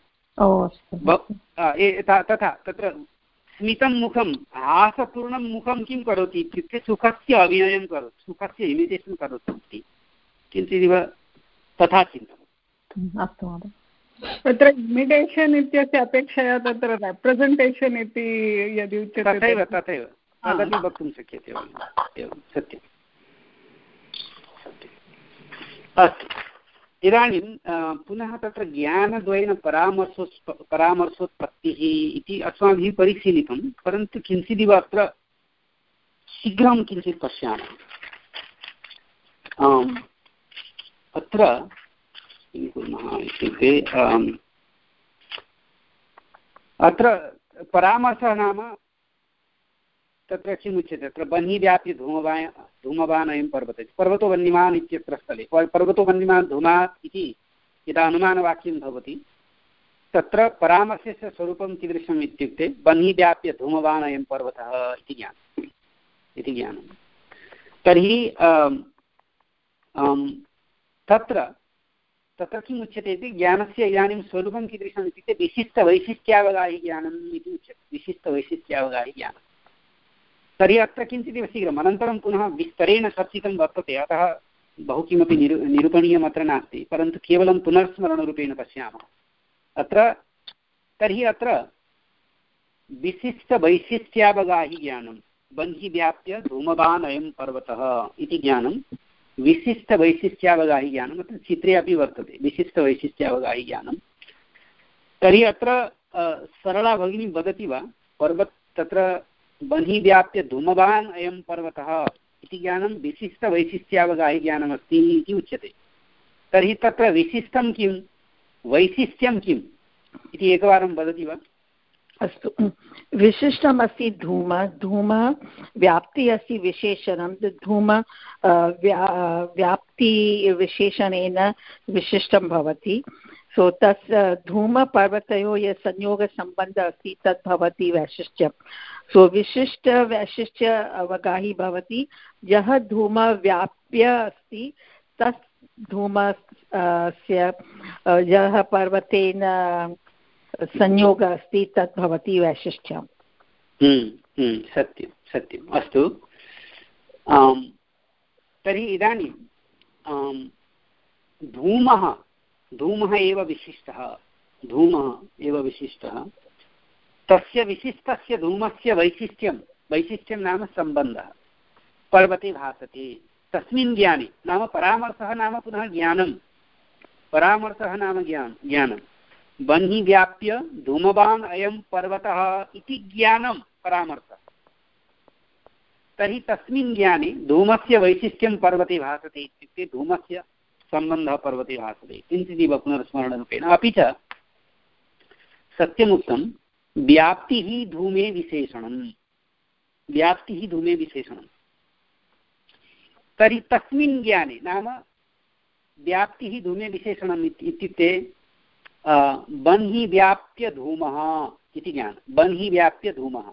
S1: तथा तत्र स्मितं मुखं, हासपूर्णं मुखं किं करोति इत्युक्ते सुखस्य अभिनयं करोति, सुखस्य इमिटेशन् करोति इति किञ्चिदिव तथा चिन्तनम्।
S5: अस्तु महोदय, तत्र इमिटेशन् इत्यस्य अपेक्षया तत्र रेप्रेसेण्टेशन् इति यदि उच्यते
S1: तथैव तथैव तदपि वक्तुं शक्यते। एवं सत्यम्। अस्तु, इदानीं पुनः तत्र ज्ञानद्वयेन परामर्शो परामर्शोत्पत्तिः इति अस्माभिः परिशीलितं, परन्तु किञ्चिदिव अत्र शीघ्रं किञ्चित् पश्यामः। अत्र किं कुर्मः इत्युक्ते, अत्र परामर्शः नाम तत्र किमुच्यते, तत्र बह्निव्याप्य धूमवान् धूमवान् अयं पर्वतः, पर्वतो वह्निमान् इत्यत्र स्थले पर्वतो वह्निमान् धूमात् इति यदा अनुमानवाक्यं भवति तत्र परामर्शस्य स्वरूपं कीदृशम् इत्युक्ते बह्निव्याप्य धूमवान् अयं पर्वतः इति ज्ञानम् इति ज्ञानं। तर्हि तत्र तत्र किम् उच्यते इति, ज्ञानस्य इदानीं स्वरूपं कीदृशम् इत्युक्ते विशिष्टवैशिष्ट्यावगाहि ज्ञानम् इति उच्यते, विशिष्टवैशिष्ट्यावगाहि ज्ञानं। तर्हि अत्र किञ्चिदिव शीघ्रम् अनन्तरं पुनः विस्तरेण चर्चितं वर्तते, अतः बहु किमपि निरू निरूपणीयम् अत्र नास्ति, परन्तु केवलं पुनर्स्मरणरूपेण पश्यामः अत्र। तर्हि अत्र विशिष्टवैशिष्ट्यावगाहि ज्ञानं, बह्निव्याप्य धूमवान् अयं पर्वतः इति ज्ञानं विशिष्टवैशिष्ट्यावगाहि ज्ञानम् अत्र चित्रे अपि वर्तते, विशिष्टवैशिष्ट्यावगाहि ज्ञानं। तर्हि अत्र सरला भगिनी वदति वा, पर्वत तत्र बह्निव्याप्य धूमवान् अयं पर्वतः इति ज्ञानं विशिष्टवैशिष्ट्यावगाहि ज्ञानमस्ति इति उच्यते। तर्हि तत्र विशिष्टं किं, वैशिष्ट्यं किम् इति एकवारं वदति वा?
S6: अस्तु, विशिष्टम् अस्ति धूम, धूम व्याप्ति अस्ति विशेषणं, धूम व्या व्याप्तिविशेषणेन विशिष्टं भवति। सो तस् धूमपर्वतयोः यः संयोगसम्बन्धः अस्ति तत् भवति वैशिष्ट्यं। सो विशिष्ट वैशिष्ट्य अवगाही भवति, यः धूम व्याप्य अस्ति तस् धूमस्य यः पर्वतेन संयोगः अस्ति तत् भवति वैशिष्ट्यं।
S1: सत्यं सत्यम्। अस्तु, तर्हि इदानीं धूमः धूमः एव विशिष्टः धूमः एव विशिष्टः तस्य विशिष्टस्य धूमस्य वैशिष्ट्यं वैशिष्ट्यं नाम सम्बन्धः पर्वते भासते तस्मिन् ज्ञाने नाम परामर्शः नाम पुनः ज्ञानं परामर्शः नाम ज्ञान ज्ञानं बन्हि व्याप्य धूमवान् अयं पर्वतः इति ज्ञानं परामर्शः तर्हि तस्मिन् ज्ञाने धूमस्य वैशिष्ट्यं पर्वते भासते इत्युक्ते धूमस्य सम्बन्धः पर्वते भासते किञ्चिदिव पुनर्स्मरणरूपेण अपि च सत्यमुक्तं व्याप्तिः धूमे विशेषणं व्याप्तिः धूमे विशेषणं तर्हि तस्मिन् ज्ञाने नाम व्याप्तिः धूमे विशेषणम् इत्युक्ते बन्हि व्याप्य धूमः इति ज्ञानं बन्हि व्याप्य धूमः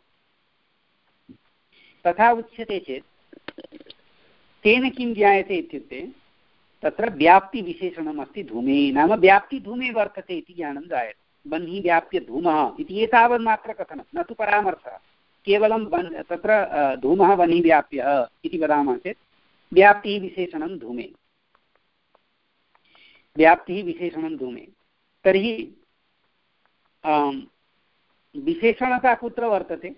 S1: तथा उच्यते चेत् तेन किं ज्ञायते इत्युक्ते तत्र व्याप्तिविशेषणम् अस्ति धूमे नाम व्याप्तिधूमे वर्तते इति ज्ञानं जायते बन्हि व्याप्य धूमः इति एतावन्मात्र कथनं न तु परामर्शः केवलं बन् तत्र धूमः बन्हि व्याप्य इति वदामः चेत् व्याप्तिः विशेषणं धूमे व्याप्तिः विशेषणं धूमे तर्हि विशेषणता कुत्र वर्तते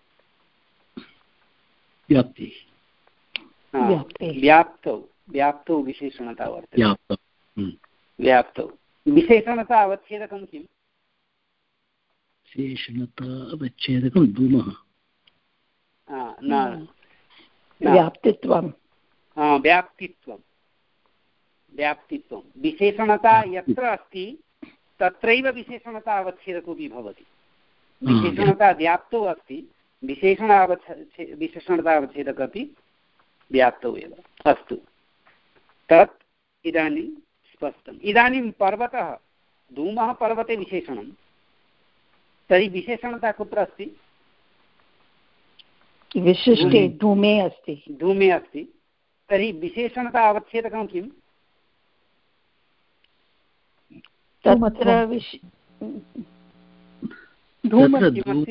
S1: व्याप्तौ व्याप्तौ विशेषणता वर्तते व्याप्तौ विशेषणता अवच्छेदकं किम्
S2: विशेषणता अवच्छेदकं धूमः
S6: व्याप्तित्वं
S1: व्याप्तित्वं व्याप्तित्वं विशेषणता यत्र अस्ति तत्रैव विशेषणता अवच्छेदकोऽपि भवति विशेषणता व्याप्तौ अस्ति विशेषण अवच्छे विशेषणता अवच्छेदकः अपि व्याप्तौ एव अस्तु तत् इदानीं स्पष्टम् इदानीं पर्वतः धूमः पर्वते विशेषणं तर्हि विशेषणता कुत्र अस्ति
S6: विशिष्टे धूमे अस्ति
S1: धूमे अस्ति तर्हि विशेषणता अवच्छेदकं किम्
S6: तत्र
S1: किमस्ति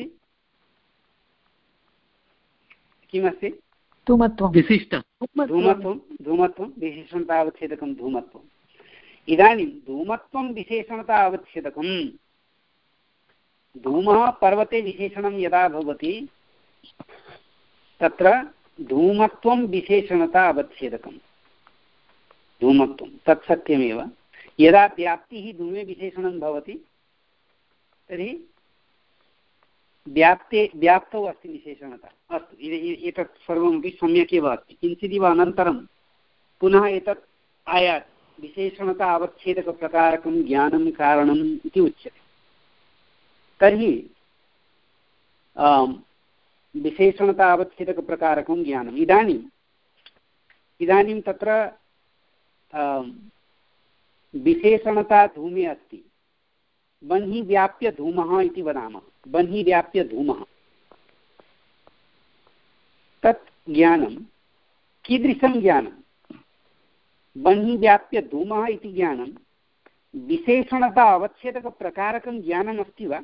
S1: किमस्ति
S6: धूमत्वं
S2: विशिष्ट
S1: धूमत्वं धूमत्वं विशेषणता अवच्छेदकं धूमत्वम् इदानीं धूमत्वं विशेषणता अवच्छेदकं धूमः पर्वते विशेषणं यदा भवति तत्र धूमत्वं विशेषणता अवच्छेदकं धूमत्वं तत् सत्यमेव यदा व्याप्तिः धूमे विशेषणं भवति तर्हि व्याप्ते व्याप्तौ अस्ति विशेषणता अस्तु एतत् सर्वमपि सम्यक् एव अस्ति किञ्चिदिव अनन्तरं पुनः एतत् आयाति विशेषणता अवच्छेदकप्रकारकं ज्ञानं कारणम् इति उच्यते तर्हि विशेषणता अवच्छेदकप्रकारकं ज्ञानम् इदानीम् इदानीं तत्र विशेषणता धूमे अस्ति बन्हि व्याप्य धूमः इति वदामः बन्हि व्याप्य धूमः तत् ज्ञानं कीदृशं ज्ञानं बन्हि व्याप्य धूमः इति ज्ञानं विशेषणता अवच्छेदकप्रकारकं ज्ञानम् अस्ति वा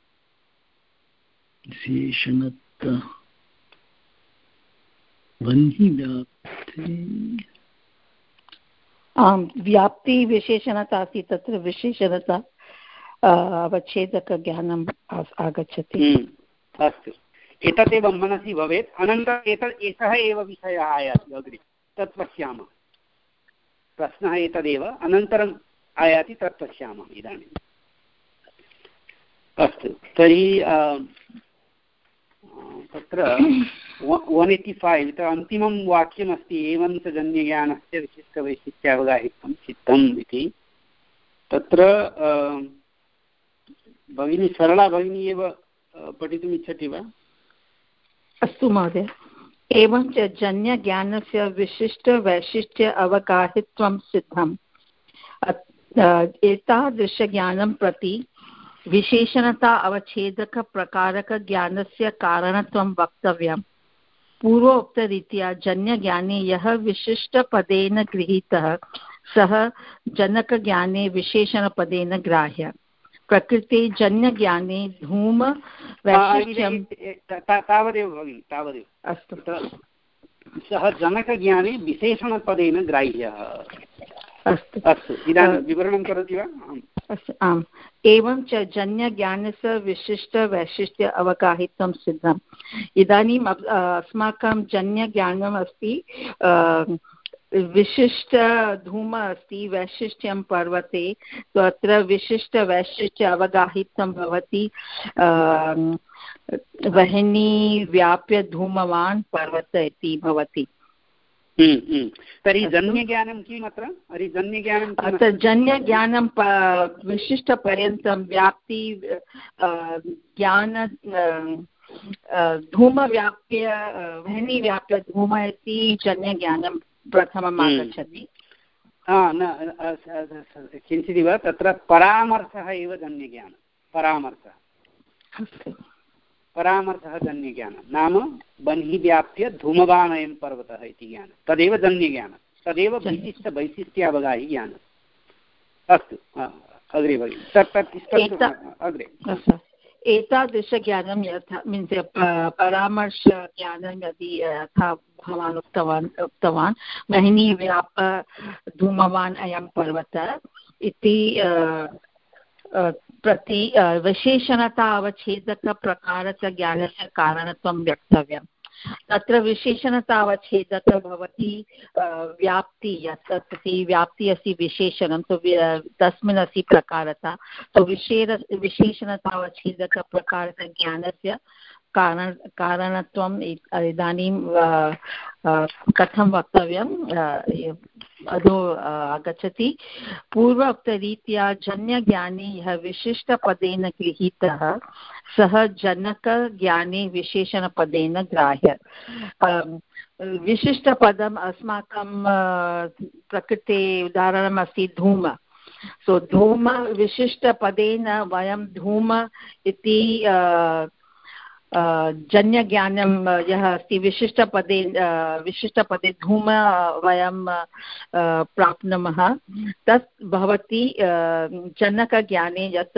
S2: विशेषणता बन्हि व्याप्ति
S6: आम् व्याप्ति विशेषणता अस्ति तत्र विशेषणता अवच्छेदकज्ञानम् आगच्छति
S1: अस्तु एतदेव मनसि भवेत् अनन्तरम् एतत् एषः एव विषयः आयाति अग्रे तत् पश्यामः प्रश्नः एतदेव अनन्तरम् आयाति तत् पश्यामः इदानीम् अस्तु तर्हि तत्र वन् एय्टि फैव् तत्र अन्तिमं वाक्यमस्ति एवं च जन्यज्ञानस्य विशिष्टवैशिष्ट्यावगाहित्वं सिद्धम् इति तत्र भगिनी सरला भगिनी एव पठितुम् इच्छति वा
S6: अस्तु महोदय एवं च जन्यज्ञानस्य विशिष्टवैशिष्ट्य अवगाहित्वं सिद्धम् एतादृशज्ञानं प्रति विशेषणता अवच्छेदकप्रकारकज्ञानस्य कारणत्वं वक्तव्यम् पूर्वोक्तरीत्या जन्यज्ञाने यः विशिष्टपदेन गृहीतः सः जनकज्ञाने विशेषणपदेन ग्राह्यः प्रकृते जन्यज्ञाने धूम वैशिष्ट्यं
S1: तावदेव भगिनि तावदेव
S6: अस्तु
S1: सः जनकज्ञाने विशेषणपदेन ग्राह्यः
S6: अस्तु
S1: अस्तु इदानीं विवरणं करोति वा?
S6: अस्तु आम् एवं च जन्यज्ञानस्य विशिष्टवैशिष्ट्य अवगाहितं सिद्धम् इदानीम् अस्माकं जन्यज्ञानम् अस्ति विशिष्टधूम अस्ति वैशिष्ट्यं पर्वते तत्र विशिष्टवैशिष्ट्य अवगाहितं भवति वह्नि व्याप्य धूमवान् पर्वत इति भवति।
S1: तर्हि जन्यज्ञानं किम् अत्र अरे जन्यज्ञानं
S6: अत्र जन्यज्ञानं विशिष्टपर्यन्तं व्याप्ति ज्ञान धूमव्याप्य वह्नि व्याप्य धूम इति जन्यज्ञानं प्रथमम् आगच्छति।
S1: किञ्चिदिव तत्र परामर्शः एव जन्यज्ञानं परामर्शः परामर्शः जन्यज्ञानं नाम बन्हि व्याप्य धूमवानयं पर्वतः इति ज्ञानं तदेव जन्यज्ञानं तदेव विशिष्टवैशिष्ट्यावगाहि ज्ञानम्। अस्तु अग्रे भगिनि तत् अग्रे
S6: एतादृशज्ञानं यथा मीन्स् परामर्शज्ञानं यदि यथा भवान् उक्तवान् उक्तवान् वह्नि व्याप धूमवान् अयं पर्वतः इति प्रति विशेषणता अवच्छेदकप्रकारस्य ज्ञानस्य कारणत्वं वक्तव्यं। तत्र विशेषणता अवच्छेदक भवति व्याप्ति यत् तत् व्याप्ति अस्ति विशेषणं तु तस्मिन् अस्ति प्रकारता तो विशेष विशेषणता अवच्छेदकप्रकारस्य ज्ञानस्य कारण कारणत्वम् इदानीं कथं वक्तव्यम् अधो आगच्छति। पूर्वोक्तरीत्या जन्यज्ञाने यः विशिष्टपदेन गृहीतः सः जनकज्ञाने विशेषणपदेन ग्राह्य। विशिष्टपदम् अस्माकं प्रकृते उदाहरणम् अस्ति धूम सो धूम विशिष्टपदेन वयं धूम इति जन्यज्ञानं यः अस्ति विशिष्टपदे विशिष्टपदे धूम वयं प्राप्नुमः तत् भवति जनकज्ञाने यत्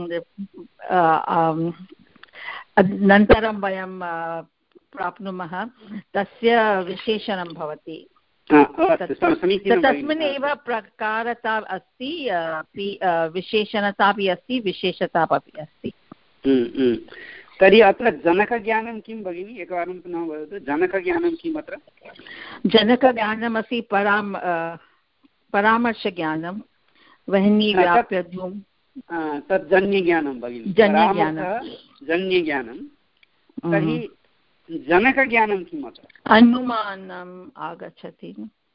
S6: अनन्तरं वयं प्राप्नुमः तस्य विशेषणं भवति। तस्मिन् एव प्रकारता अस्ति विशेषणता अपि अस्ति विशेषता अपि अस्ति।
S1: तर्हि अत्र जनकज्ञानं किं भगिनि एकवारं पुनः वदतु जनकज्ञानं किम् अत्र?
S6: जनकज्ञानमस्ति पराम परामर्शज्ञानं वह्नि व्याप्य धूम
S1: तत् जन्यज्ञानं भगिनि
S6: जन्यज्ञानं
S1: जन्यज्ञानं तर्हि जनकज्ञानं किम् अत्र?
S6: अनुमानम् आगच्छति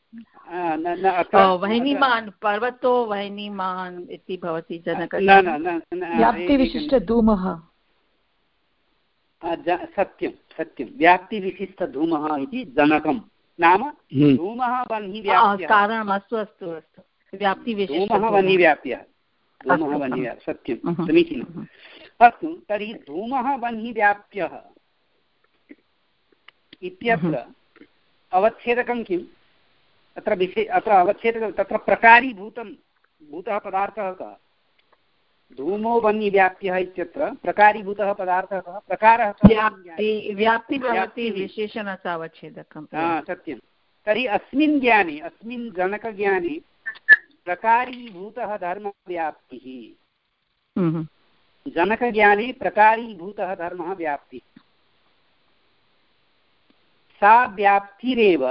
S6: वह्निमान् पर्वतो वह्निमान् इति भवति जनकज्ञानं
S5: व्याप्तिविशिष्टधूमः
S1: सत्यं सत्यं व्याप्तिविशिष्टधूमः इति जनकं नाम धूमः वह्नि व्याप्यः
S6: कारणम् अस्तु अस्तु अस्तु व्याप्तिविशिष्टः
S1: वह्नि व्याप्यः धूमः वह्नि व्याप्यः सत्यं समीचीनम्। अस्तु तर्हि धूमः वह्नि व्याप्यः इत्यत्र अवच्छेदकं किम् अत्र विशे अत्र अवच्छेदकं तत्र प्रकारीभूतं भूतः पदार्थः कः? धूमो वह्नि व्याप्यः इत्यत्र प्रकारीभूतः पदार्थः कः? प्रकारः
S6: व्याप्ति भवति विशेषणता अवच्छेदकं।
S1: सत्यं तर्हि अस्मिन् ज्ञाने अस्मिन् जनकज्ञाने प्रकारीभूतः धर्मव्याप्तिः जनकज्ञाने प्रकारीभूतः धर्मः व्याप्तिः सा व्याप्तिरेव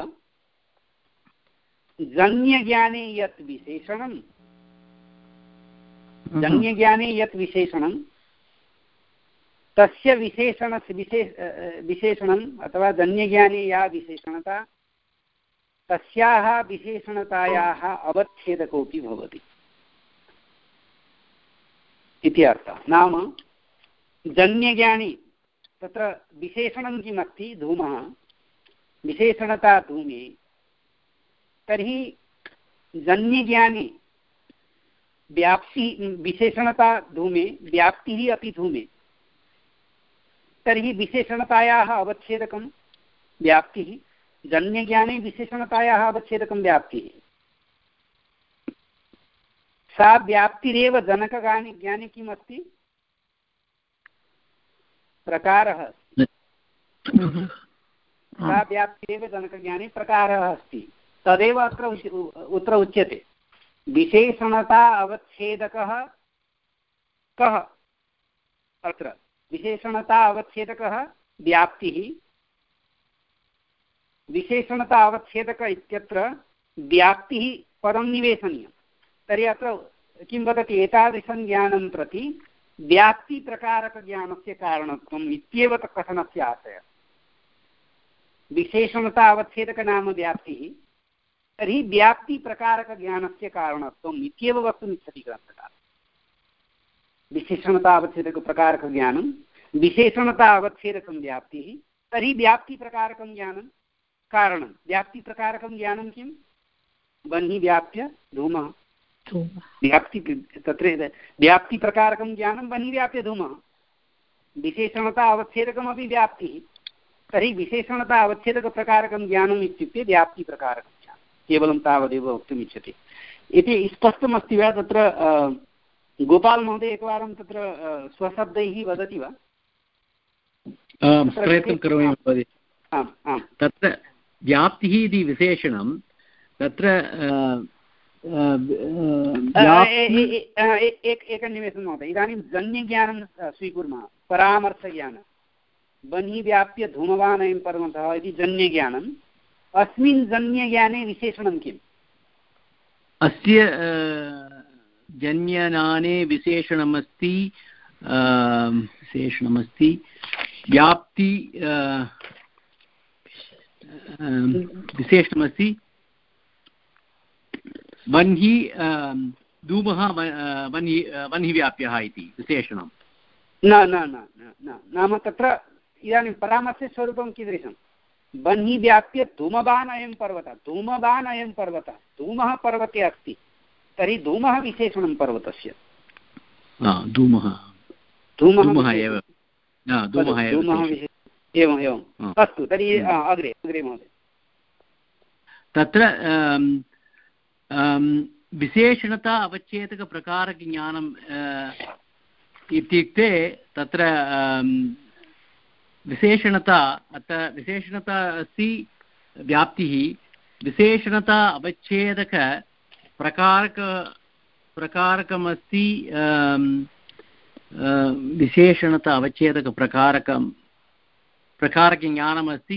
S1: जन्यज्ञाने यत् विशेषणं जन्यज्ञाने यत् विशेषणं तस्य विशेषणस्य विशेष विशेषणम् अथवा जन्यज्ञाने या विशेषणता तस्याः विशेषणतायाः अवच्छेदकोऽपि भवति इति अर्थः। नाम जन्यज्ञाने तत्र विशेषणं किमस्ति धूमः विशेषणता धूमे तर्हि जन्यज्ञाने व्याप्ति विशेषणता धूमे व्याप्तिः अपि धूमे तर्हि विशेषणतायाः अवच्छेदकं व्याप्तिः जन्यज्ञाने विशेषणतायाः अवच्छेदकं व्याप्तिः सा व्याप्तिरेव जनकज्ञाने ज्ञाने किम् अस्ति प्रकारः सा व्याप्तिरेव जनकज्ञाने प्रकारः अस्ति तदेव अत्र अत्र उच्यते विशेषणता अवच्छेदकः कः? अत्र विशेषणता अवच्छेदकः व्याप्तिः। विशेषणता अवच्छेदक इत्यत्र व्याप्तिः पदं निवेशनीयं। तर्हि अत्र किं वदति? एतादृशं ज्ञानं प्रति व्याप्तिप्रकारकज्ञानस्य कारणत्वम् इत्येव कथनस्य आशयः। विशेषणता अवच्छेदक नाम व्याप्तिः, तर्हि व्याप्तिप्रकारकज्ञानस्य कारणत्वम् इत्येव वक्तुमिच्छति ग्रन्थकारः। विशेषणता अवच्छेदकप्रकारकज्ञानं, विशेषणता अवच्छेदकं व्याप्तिः, तर्हि व्याप्तिप्रकारकं ज्ञानं कारणं। व्याप्तिप्रकारकं ज्ञानं किं? बन्हि व्याप्य धूमः। व्याप्ति तत्र व्याप्तिप्रकारकं ज्ञानं बन्हि व्याप्य धूमः। विशेषणता अवच्छेदकमपि व्याप्तिः, तर्हि विशेषणता अवच्छेदकप्रकारकं ज्ञानम् इत्युक्ते व्याप्तिप्रकारकं ज्ञानं। केवलं तावदेव वक्तुमिच्छति इति स्पष्टमस्ति वा? तत्र गोपाल् महोदय एकवारं तत्र स्वशब्दैः वदति वा?
S2: प्रयत्नं करोमि महोदय।
S1: आम् आम्।
S2: तत्र व्याप्तिः इति विशेषणं तत्र
S1: एकनिमेषं महोदय, इदानीं जन्यज्ञानं स्वीकुर्मः। परामर्थज्ञानं बन्हि व्याप्य धूमवानयं पर्वतः इति जन्यज्ञानम्। अस्मिन् जन्यज्ञाने विशेषणं किम्?
S2: अस्य जन्यनाने विशेषणमस्ति विशेषणमस्ति व्याप्ति विशेषणमस्ति वह्नि धूमः वह्नि वह्निव्याप्यः इति विशेषणं।
S1: न न न न नाम तत्र इदानीं परामर्शे स्वरूपं कीदृशं? बन्हि व्याप्य धूमवान् अयं पर्वतः। धूमवान् अयं पर्वतः, धूमः पर्वते अस्ति, तर्हि धूमः विशेषणं पर्वतस्य।
S2: धूमः
S1: धूमः
S2: एव
S1: धूमः एवम् एवम्। अस्तु, तर्हि अग्रे अग्रे महोदय।
S2: तत्र विशेषणता अवच्छेदकप्रकारज्ञानम् इत्युक्ते तत्र विशेषणता अत्र विशेषणता अस्ति व्याप्तिः। विशेषणता अवच्छेदकप्रकारक प्रकारकमस्ति विशेषणता अवच्छेदकप्रकारकं प्रकारकज्ञानमस्ति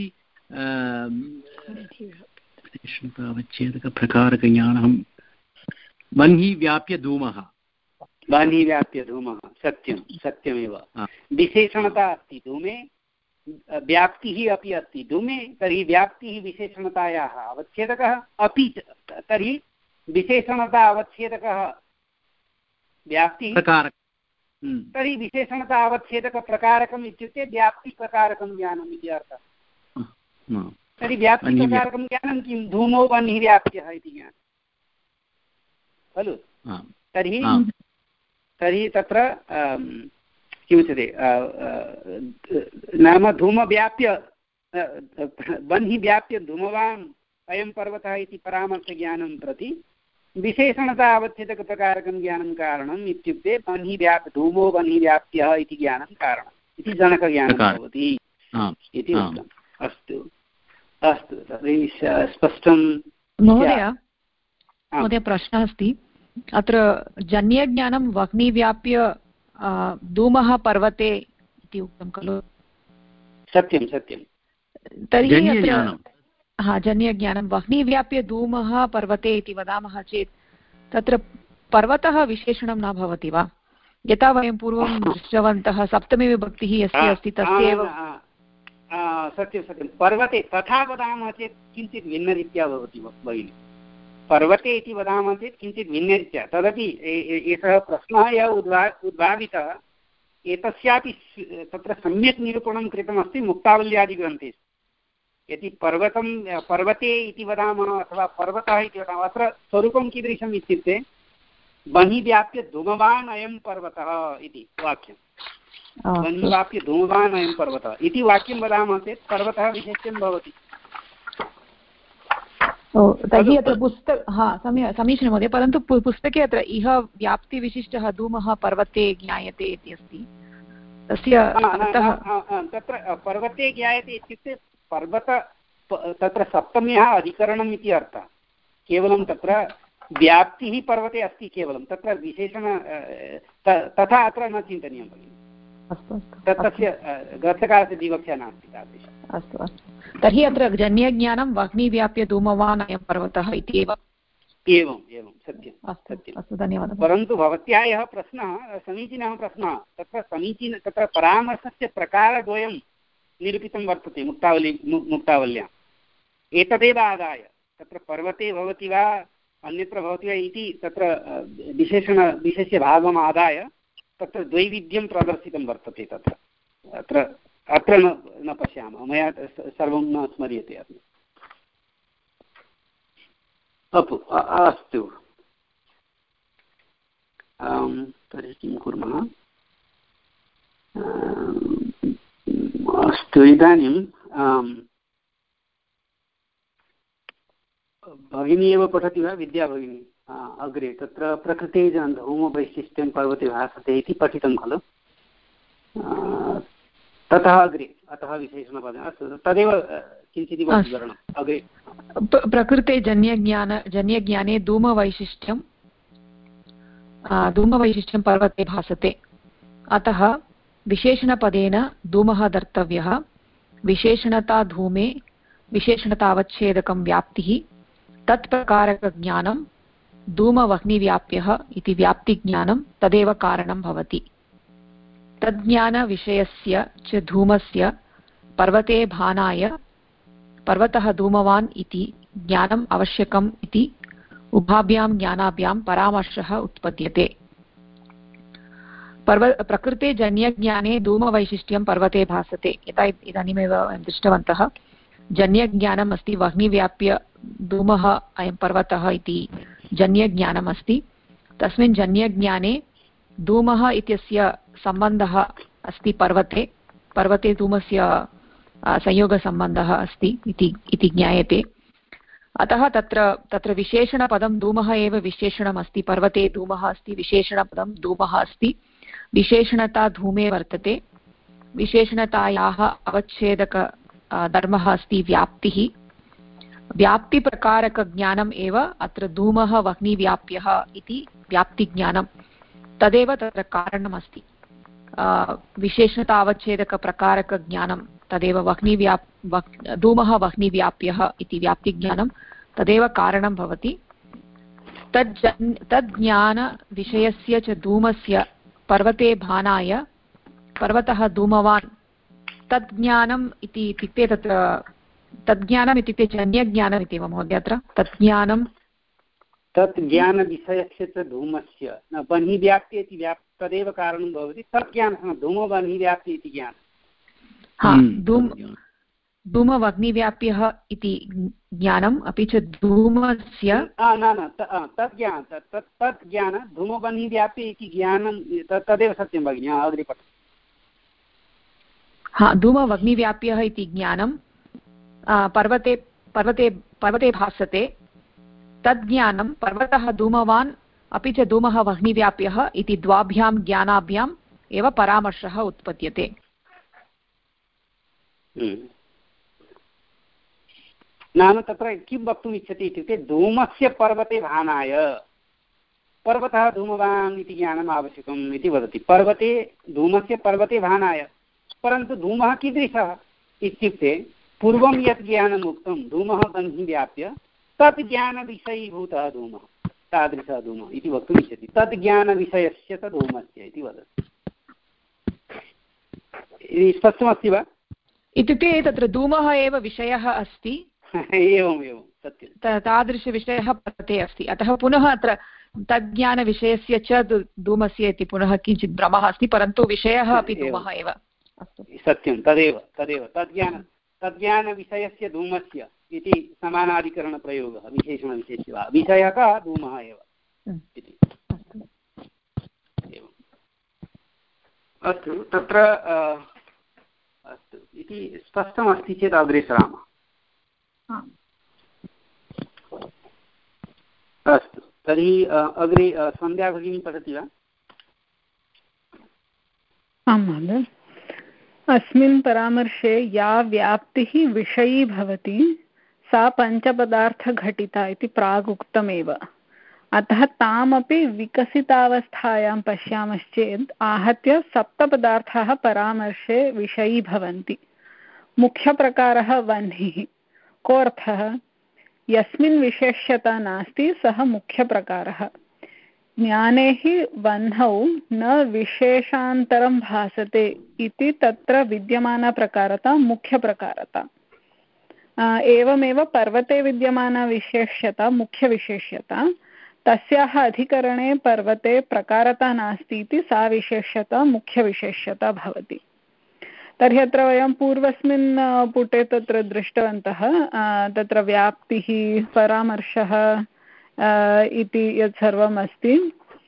S2: विशेषणता अवच्छेदकप्रकारकज्ञानं वह्नि व्याप्य धूमः।
S1: वह्नि व्याप्य धूमः, सत्यं सत्यमेव। विशेषणता अस्ति धूमे, व्याप्तिः अपि अस्ति धूमे, तर्हि व्याप्तिः विशेषणतायाः अवच्छेदकः अपि च तर्हि विशेषणता अवच्छेदकः व्याप्तिः तर्हि विशेषणता अवच्छेदकप्रकारकम् इत्युक्ते व्याप्तिप्रकारकं ज्ञानम् इति अर्थः। तर्हि व्याप्तिप्रकारकं ज्ञानं किं? धूमो वह्निः व्याप्यः इति ज्ञानं खलु? तर्हि तर्हि तत्र किमुच्यते? नाम धूमव्याप्य वह्नि व्याप्य धूमवान् अयं पर्वतः इति परामर्शज्ञानं प्रति विशेषणता अवच्छेदकप्रकारकं ज्ञानं कारणम् इत्युक्ते वह्नि व्याप्य धूमो वह्नि व्याप्यः इति ज्ञानं कारणम् इति जनकज्ञानं भवति इति उक्तम्। अस्तु अस्तु, तर्हि स्पष्टं।
S7: महोदय महोदय प्रश्नः अस्ति। अत्र जन्यज्ञानं वह्नि व्याप्य धूमः पर्वते इति उक्तं खलु?
S1: सत्यं सत्यं।
S7: तर्हि अत्र हा जन्यज्ञानं वह्नि व्याप्य धूमः पर्वते इति वदामः चेत् तत्र पर्वतः विशेषणं न भवति वा? यथा वयं पूर्वं दृष्टवन्तः सप्तमी विभक्तिः यस्य अस्ति तस्यैव।
S1: सत्यं सत्यं। पर्वते तथा वदामः चेत् किञ्चित् भिन्नरीत्या भवति भगिनि। पर्वते इति वदामः चेत् किञ्चित् भिन्नरीत्या, तदपि एषः प्रश्नः यः उद्भा उद्भावितः एतस्यापि तत्र सम्यक् निरूपणं कृतमस्ति मुक्तावल्यादिग्रन्थेषु। यदि पर्वतं पर्वते इति वदामः अथवा पर्वतः इति वदामः, अत्र स्वरूपं कीदृशम् इत्युक्ते वह्नि व्याप्य धूमवान् अयं पर्वतः इति वाक्यं। वह्नि व्याप्य धूमवान् अयं पर्वतः इति वाक्यं वदामः चेत् पर्वतः विशेष्यं भवति।
S7: तर्हि अत्र पुस्तक हा सम्यक् समीचीनं महोदय, परन्तु पुस्तके अत्र इह व्याप्तिविशिष्टः धूमः पर्वते ज्ञायते इति अस्ति। तस्य
S1: तत्र पर्वते ज्ञायते इत्युक्ते पर्वत तत्र सप्तम्यः अधिकरणम् इति अर्थः। केवलं तत्र व्याप्तिः पर्वते अस्ति केवलं, तत्र विशेषण तथा अत्र न चिन्तनीयं भगिनि।
S7: अस्तु अस्तु,
S1: तस्य ग्रन्थकारस्य विवक्षा नास्ति तादृश।
S7: अस्तु अस्तु, तर्हि अत्र जन्यज्ञानं वह्निव्याप्य धूमवान् अयं पर्वतः इति एव।
S1: एवम् एवं सत्यं
S7: सत्यम्। अस्तु, धन्यवादः।
S1: परन्तु भवत्याः यः प्रश्नः समीचीनः प्रश्नः, तत्र समीचीन तत्र परामर्शस्य प्रकारद्वयं निरूपितं वर्तते मुक्तावली मुक्तावल्याम्। एतदेव आदाय तत्र पर्वते भवति वा अन्यत्र भवति वा इति तत्र विशेषण विशेष्य भागम् आदाय तत्र द्वैविध्यं प्रदर्शितं वर्तते। तत्र अत्र अत्र न न पश्यामः, मया सर्वं न स्मर्यते अधुना। अस्तु अस्तु, तर्हि किं कुर्मः? अस्तु, इदानीं भगिनी एव पठति वा, विद्या भगिनी? अग्रे तत्र प्रकृते धूमवैशिष्ट्यं पर्वते भासते इति पठितं खलु? ततः अग्रे अतः विशेषणपदम्। अस्तु, तदेव किञ्चिदिव विवरणम् अग्रे।
S7: प्रकृते जन्यज्ञान जन्यज्ञाने धूमवैशिष्ट्यं धूमवैशिष्ट्यं पर्वते भासते, अतः विशेषणपदेन धूमः दर्तव्यः। विशेषणता धूमे विशेषणतावच्छेदकं व्याप्तिः, तत्प्रकारकज्ञानं धूमवह्निव्याप्यः इति व्याप्तिज्ञानं तदेव कारणं भवति। तज्ज्ञानविषयस्य च धूमस्य पर्वते भानाय पर्वतः धूमवान् इति ज्ञानम् आवश्यकम् इति उभाभ्यां ज्ञानाभ्यां परामर्शः उत्पद्यते। पर्व प्रकृते जन्यज्ञाने धूमवैशिष्ट्यं पर्वते भासते। यथा इदानीमेव वयं दृष्टवन्तः, जन्यज्ञानम् अस्ति, वह्निव्याप्य धूमः अयं पर्वतः इति जन्यज्ञानम् अस्ति। तस्मिन् जन्यज्ञाने धूमः इत्यस्य सम्बन्धः अस्ति पर्वते, पर्वते धूमस्य संयोगसम्बन्धः अस्ति इति इति ज्ञायते। अतः तत्र तत्र विशेषणपदं धूमः एव विशेषणम् अस्ति। पर्वते धूमः अस्ति, विशेषणपदं धूमः अस्ति। विशेषणता धूमे वर्तते। विशेषणतायाः अवच्छेदक धर्मः अस्ति व्याप्तिः। व्याप्तिप्रकारकज्ञानम् एव अत्र धूमः वह्निव्याप्यः इति व्याप्तिज्ञानं तदेव तत्र कारणमस्ति। विशेषतावच्छेदकप्रकारकज्ञानं तदेव वह्निव्याप् वह् धूमः वह्निव्याप्यः इति व्याप्तिज्ञानं तदेव कारणं भवति। तज्जन् तज्ज्ञानविषयस्य च धूमस्य पर्वते भानाय पर्वतः धूमवान्, तज्ज्ञानम् इति इत्युक्ते तत्र तज्ज्ञानम् इत्युक्ते जन्यज्ञानम् इति वा महोदय? अत्र तज्ज्ञानं
S1: तत् ज्ञानविषयस्य च धूमस्य वह्निव्याप्ति इति व्याप् तदेव कारणं भवति। तत् ज्ञानं धूमो वह्निव्याप्ति इति ज्ञानं।
S7: हा, धूम धूमवह्निव्याप्यः इति ज्ञानम्, अपि च धूमस्य
S1: न न तत् ज्ञानं तत् तत् ज्ञानं धूमो वह्निव्याप्ति इति ज्ञानं तदेव सत्यं भगिनि। अग्रे पठ।
S7: हा, धूमवह्निव्याप्यः इति ज्ञानं पर्वते पर्वते पर्वते भासते। तज्ज्ञानं पर्वतः धूमवान् अपि च धूमः वह्निव्याप्यः इति द्वाभ्यां ज्ञानाभ्याम् एव परामर्शः उत्पद्यते।
S1: नाम तत्र किं वक्तुम् इच्छति इत्युक्ते धूमस्य पर्वते भानाय पर्वतः धूमवान् इति ज्ञानम् आवश्यकम् इति वदति। पर्वते धूमस्य पर्वते भानाय, परन्तु धूमः कीदृशः इत्युक्ते पूर्वं यत् ज्ञानम् उक्तं धूमः वह्निव्याप्य तत् ज्ञानविषयीभूतः धूमः, तादृशः धूमः इति वक्तुम् इच्छति। तद् ज्ञानविषयस्य च धूमस्य इति वदति। स्पष्टमस्ति वा?
S7: इत्युक्ते तत्र धूमः एव विषयः अस्ति।
S1: एवम् एवं सत्यं,
S7: तादृशविषयः पर्वते अस्ति। अतः पुनः अत्र तज्ज्ञानविषयस्य च धूमस्य इति पुनः किञ्चित् भ्रमः अस्ति, परन्तु विषयः अपि धूमः एव। अस्तु, सत्यं,
S1: तदेव तदेव तज्ज्ञान तज्ज्ञानविषयस्य धूमस्य इति समानाधिकरणप्रयोगः विशेषणविशेष्य वा, विषयः कः धूमः एव इति। अस्तु, तत्र अस्तु इति स्पष्टमस्ति चेत् अग्रे सरामः। अस्तु, तर्हि अग्रे सन्ध्या भगिनी पठति वा?
S5: आं महोदय। अस्मिन् परामर्शे या व्याप्तिः विषयी भवति सा पञ्चपदार्थघटिता इति प्रागुक्तमेव। अतः तामपि विकसितावस्थायां पश्यामश्चेत् आहत्य सप्तपदार्थाः परामर्शे विषयी भवन्ति। मुख्यप्रकारः वह्निः। कोऽर्थः? यस्मिन् विशेष्यता नास्ति सः मुख्यप्रकारः। ज्ञाने हि वह्नौ न विशेषान्तरं भासते इति तत्र विद्यमानप्रकारता मुख्यप्रकारता। एवमेव पर्वते विद्यमाना विशेष्यता मुख्यविशेष्यता, तस्याः अधिकरणे पर्वते प्रकारता नास्ति इति सा विशेष्यता मुख्यविशेष्यता भवति। तर्हि अत्र वयं पूर्वस्मिन् पुटे तत्र दृष्टवन्तः, तत्र व्याप्तिः, परामर्शः इति यत् सर्वम् अस्ति,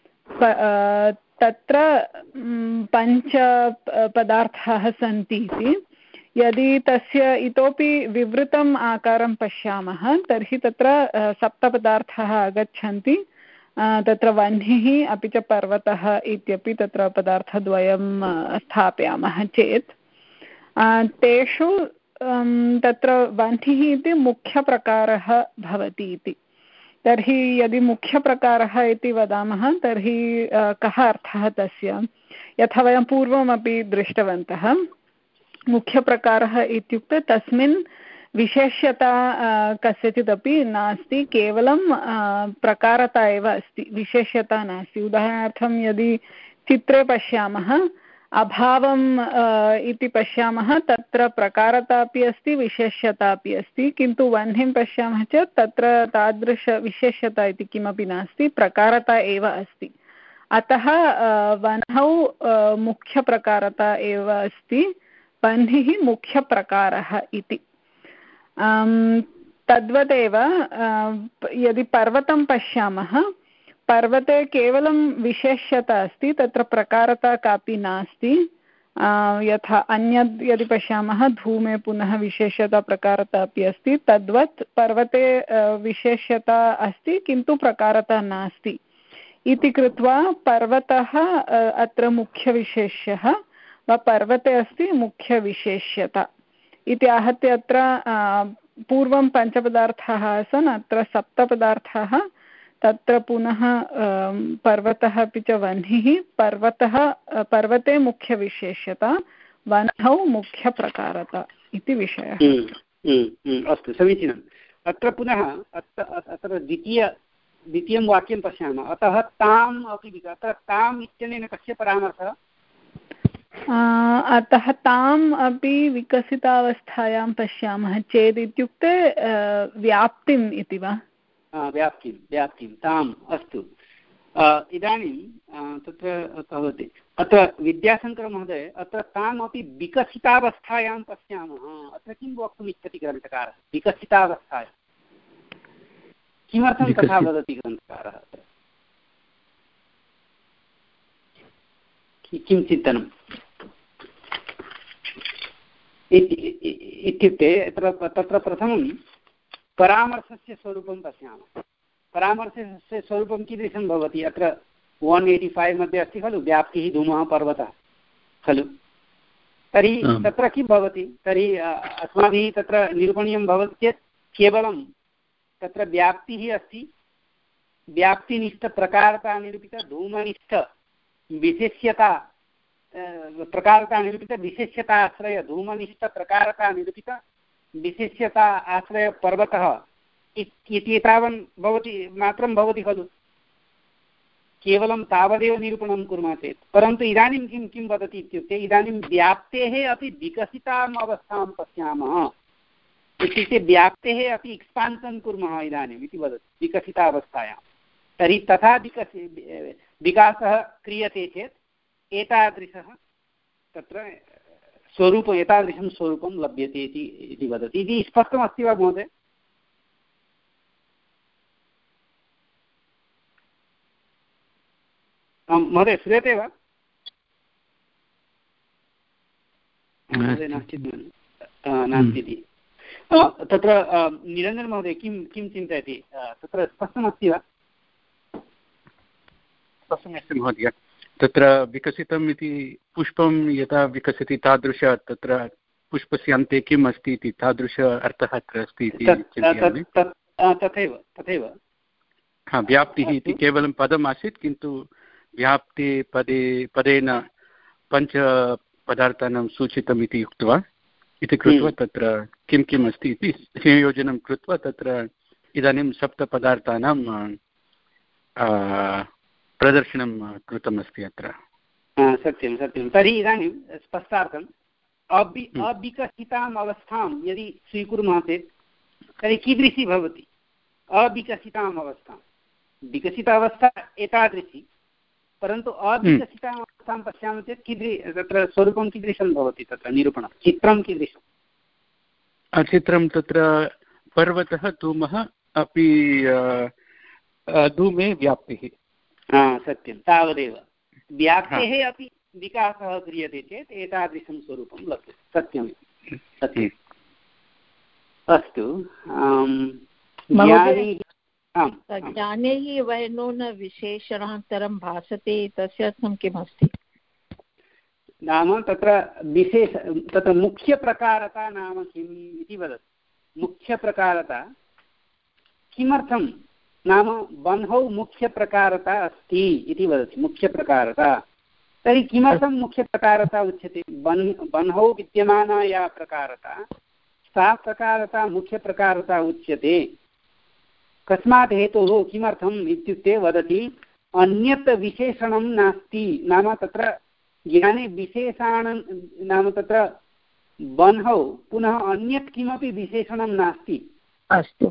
S5: तत्र पञ्च पदार्थाः सन्ति इति। यदि तस्य इतोपि विवृतम् आकारं पश्यामः तर्हि तत्र सप्तपदार्थाः आगच्छन्ति। तत्र वह्निः अपि च पर्वतः इत्यपि तत्र पदार्थद्वयं स्थापयामः चेत् तेषु तत्र वह्निः इति मुख्यप्रकारः भवति इति। तर्हि यदि मुख्यप्रकारः इति वदामः तर्हि कः अर्थः तस्य? यथा वयं पूर्वमपि दृष्टवन्तः, मुख्यप्रकारः इत्युक्ते तस्मिन् विशेष्यता कस्यचिदपि नास्ति, केवलं प्रकारता एव अस्ति, विशेष्यता नास्ति। उदाहरणार्थं यदि चित्रे पश्यामः, अभावम् इति पश्यामः, तत्र प्रकारता अपि अस्ति, विशेष्यता अपि अस्ति, किन्तु वह्निं पश्यामः चेत् तत्र तादृशविशेष्यता इति किमपि नास्ति, प्रकारता एव अस्ति। अतः वह्नौ मुख्यप्रकारता एव अस्ति, वह्निः मुख्यप्रकारः इति। तद्वदेव यदि पर्वतं पश्यामः, पर्वते केवलं विशेष्यता अस्ति, तत्र प्रकारता कापि नास्ति। यथा अन्यद् यदि पश्यामः, धूमे पुनः विशेष्यता प्रकारता अपि अस्ति, तद्वत् पर्वते विशेष्यता अस्ति किन्तु प्रकारता नास्ति इति कृत्वा पर्वतः अत्र मुख्यविशेष्यः वा पर्वते अस्ति मुख्यविशेष्यता इति आहत्य अत्र पूर्वं पञ्चपदार्थाः आसन्, अत्र सप्तपदार्थाः। तत्र पुनः पर्वतः अपि च वह्निः, पर्वतः पर्वते मुख्यविशेष्यता, वह्नौ मुख्यप्रकारता इति विषयः।
S1: अस्तु, समीचीनम्। अत्र पुनः अत्र द्वितीय द्वितीयं वाक्यं पश्यामः, अतः ताम् अपि। अत्र ताम् इत्यनेन कस्य परामर्शः?
S5: अतः ताम् अपि विकसितावस्थायां पश्यामः चेत् इत्युक्ते व्याप्तिम् इति वा?
S1: व्याप्तिं व्याप्तिं ताम्। अस्तु, इदानीं तत्र भवति अत्र विद्याशङ्करमहोदय, अत्र ताम् अपि विकसितावस्थायां पश्यामः। अत्र किं वक्तुम् इच्छति ग्रन्थकारः? विकसितावस्थायां किमर्थं तथा वदति ग्रन्थकारः? किं चिन्तनम् इत्युक्ते तत्र प्रथमं परामर्शस्य स्वरूपं पश्यामः। परामर्शस्य स्वरूपं कीदृशं भवति? अत्र वन् एय्टि फैव् मध्ये अस्ति खलु, व्याप्तिः धूमः पर्वतः खलु। तर्हि तत्र किं भवति? तर्हि अस्माभिः तत्र निरूपणीयं भवति चेत् केवलं तत्र व्याप्तिः अस्ति, व्याप्तिनिष्ठप्रकारता निरूपिता, धूमनिष्ठ विशेष्यता प्रकारता निरूपित, विशेष्यता आश्रय धूमनिष्ठ प्रकारता निरूपित, विशेष्यता आश्रय पर्वतः इति तावन् भवति मात्रं भवति खलु। केवलं तावदेव निरूपणं कुर्मः चेत्। परन्तु इदानीं किं किं वदति इत्युक्ते, इदानीं व्याप्तेः अपि विकसिताम् अवस्थां पश्यामः इत्युक्ते व्याप्तेः अपि एक्स्पान्सन् कुर्मः इदानीम् इति वदति विकसितावस्थायां। तर्हि तथा विकसि विकासः क्रियते चेत् एतादृशः तत्र स्वरूपम् एतादृशं स्वरूपं लभ्यते इति वदति। इति स्पष्टमस्ति वा महोदय? महोदय श्रूयते वा? नास्ति नास्ति इति तत्र निरञ्जन महोदय किं किं चिन्तयति? तत्र स्पष्टमस्ति वा?
S8: स्पष्टमस्ति महोदय। तत्र विकसितम् इति पुष्पं यथा विकसति तादृश तत्र पुष्पस्य अन्ते किम् अस्ति इति तादृश अर्थः अत्र अस्ति इति चिन्तयामि।
S1: तथैव तथैव
S8: हा व्याप्तिः इति केवलं पदम् आसीत्, किन्तु व्याप्ति पदे पदेन पञ्चपदार्थानां सूचितम् इति उक्त्वा इति कृत्वा तत्र किं किम् अस्ति इति संयोजनं कृत्वा तत्र इदानीं सप्तपदार्थानां प्रदर्शनं कृतमस्ति अत्र।
S1: सत्यं सत्यं। तर्हि इदानीं स्पष्टार्थम् अवि अविकसिताम् अवस्थां यदि स्वीकुर्मः चेत् तर्हि कीदृशी भवति? अविकसिताम् अवस्थां, विकसित अवस्था एतादृशी, परन्तु अविकसिताम् अवस्थां पश्यामः चेत् कीदृ तत्र स्वरूपं कीदृशं भवति? तत्र निरूपणं चित्रं कीदृशं?
S8: चित्रं तत्र पर्वतः धूमः अपि धूमे व्याप्तिः।
S1: सत्यं, तावदेव। व्याप्तेः अपि विकासः क्रियते चेत् एतादृशं स्वरूपं लभ्यते। सत्यं सत्यम्। अस्तु,
S6: ज्ञाने हि वयनो न विशेषणान्तरं भासते, तस्य अर्थं किमस्ति?
S1: नाम तत्र विशेष तत्र मुख्यप्रकारता नाम किम् इति वदति। मुख्यप्रकारता किमर्थं नाम बन्धौ मुख्यप्रकारता अस्ति इति वदति। मुख्यप्रकारता तर्हि किमर्थं मुख्यप्रकारता उच्यते? बन् बन्धौ विद्यमाना या प्रकारता सा प्रकारता मुख्यप्रकारता उच्यते। कस्मात् हेतोः? किमर्थम् इत्युक्ते वदति अन्यत् विशेषणं नास्ति। नाम तत्र ज्ञाने विशेषाणं नाम तत्र बन्धौ पुनः अन्यत् किमपि विशेषणं नास्ति।
S6: अस्तु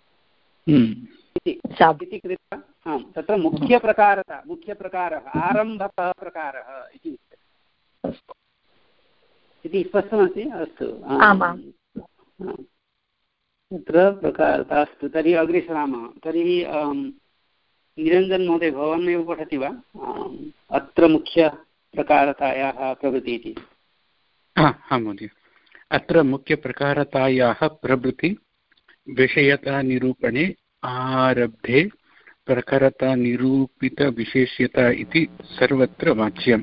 S1: इति कृत्वा आं तत्र मुख्यप्रकारता मुख्यप्रकारः आरम्भकः प्रकारः इति उच्यते। इति स्पष्टमस्ति? अस्तु, तत्र प्रकारता। अस्तु, तर्हि अग्रे सरामः। तर्हि निरञ्जन् महोदय, भवानेव पठति वा अत्र मुख्यप्रकारतायाः प्रभृति इति?
S8: हा महोदय, अत्र मुख्यप्रकारतायाः प्रभृति विषयतानिरूपणे आरब्धे प्रकारतानिरूपितविशेष्यता इति सर्वत्र वाच्यम्।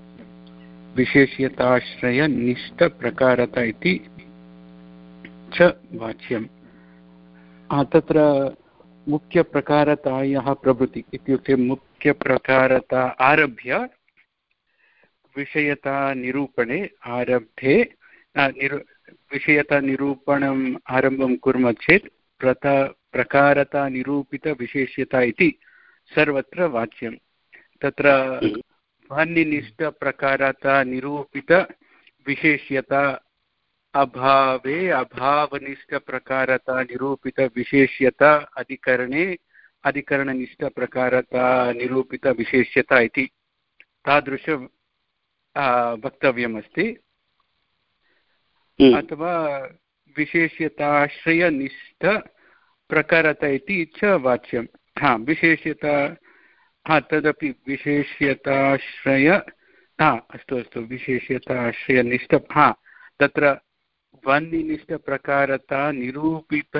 S8: विशेष्यताश्रयनिष्ठप्रकारता इति च वाच्यम्। तत्र मुख्यप्रकारतायाः प्रभृति इत्युक्ते मुख्यप्रकारता आरभ्य विषयतानिरूपणे आरब्धे निरू विषयतानिरूपणम् आरम्भं कुर्मः चेत् प्रता प्रकारतानिरूपितविशेष्यता इति सर्वत्र वाच्यं। तत्र ध्वनिनिष्ठप्रकारतानिरूपितविशेष्यता अभावे अभावनिष्ठप्रकारतानिरूपितविशेष्यता अधिकरणे अधिकरणनिष्ठप्रकारतानिरूपितविशेष्यता इति तादृश वक्तव्यमस्ति। अथवा विशेष्यताश्रयनिष्ठ प्रकारता इति च वाच्यं। हा विशेष्यता, हा तदपि विशेष्यताश्रय, हा अस्तु अस्तु विशेष्यताश्रयनिष्ठ, हा तत्र ध्वनिनिष्ठप्रकारता निरूपित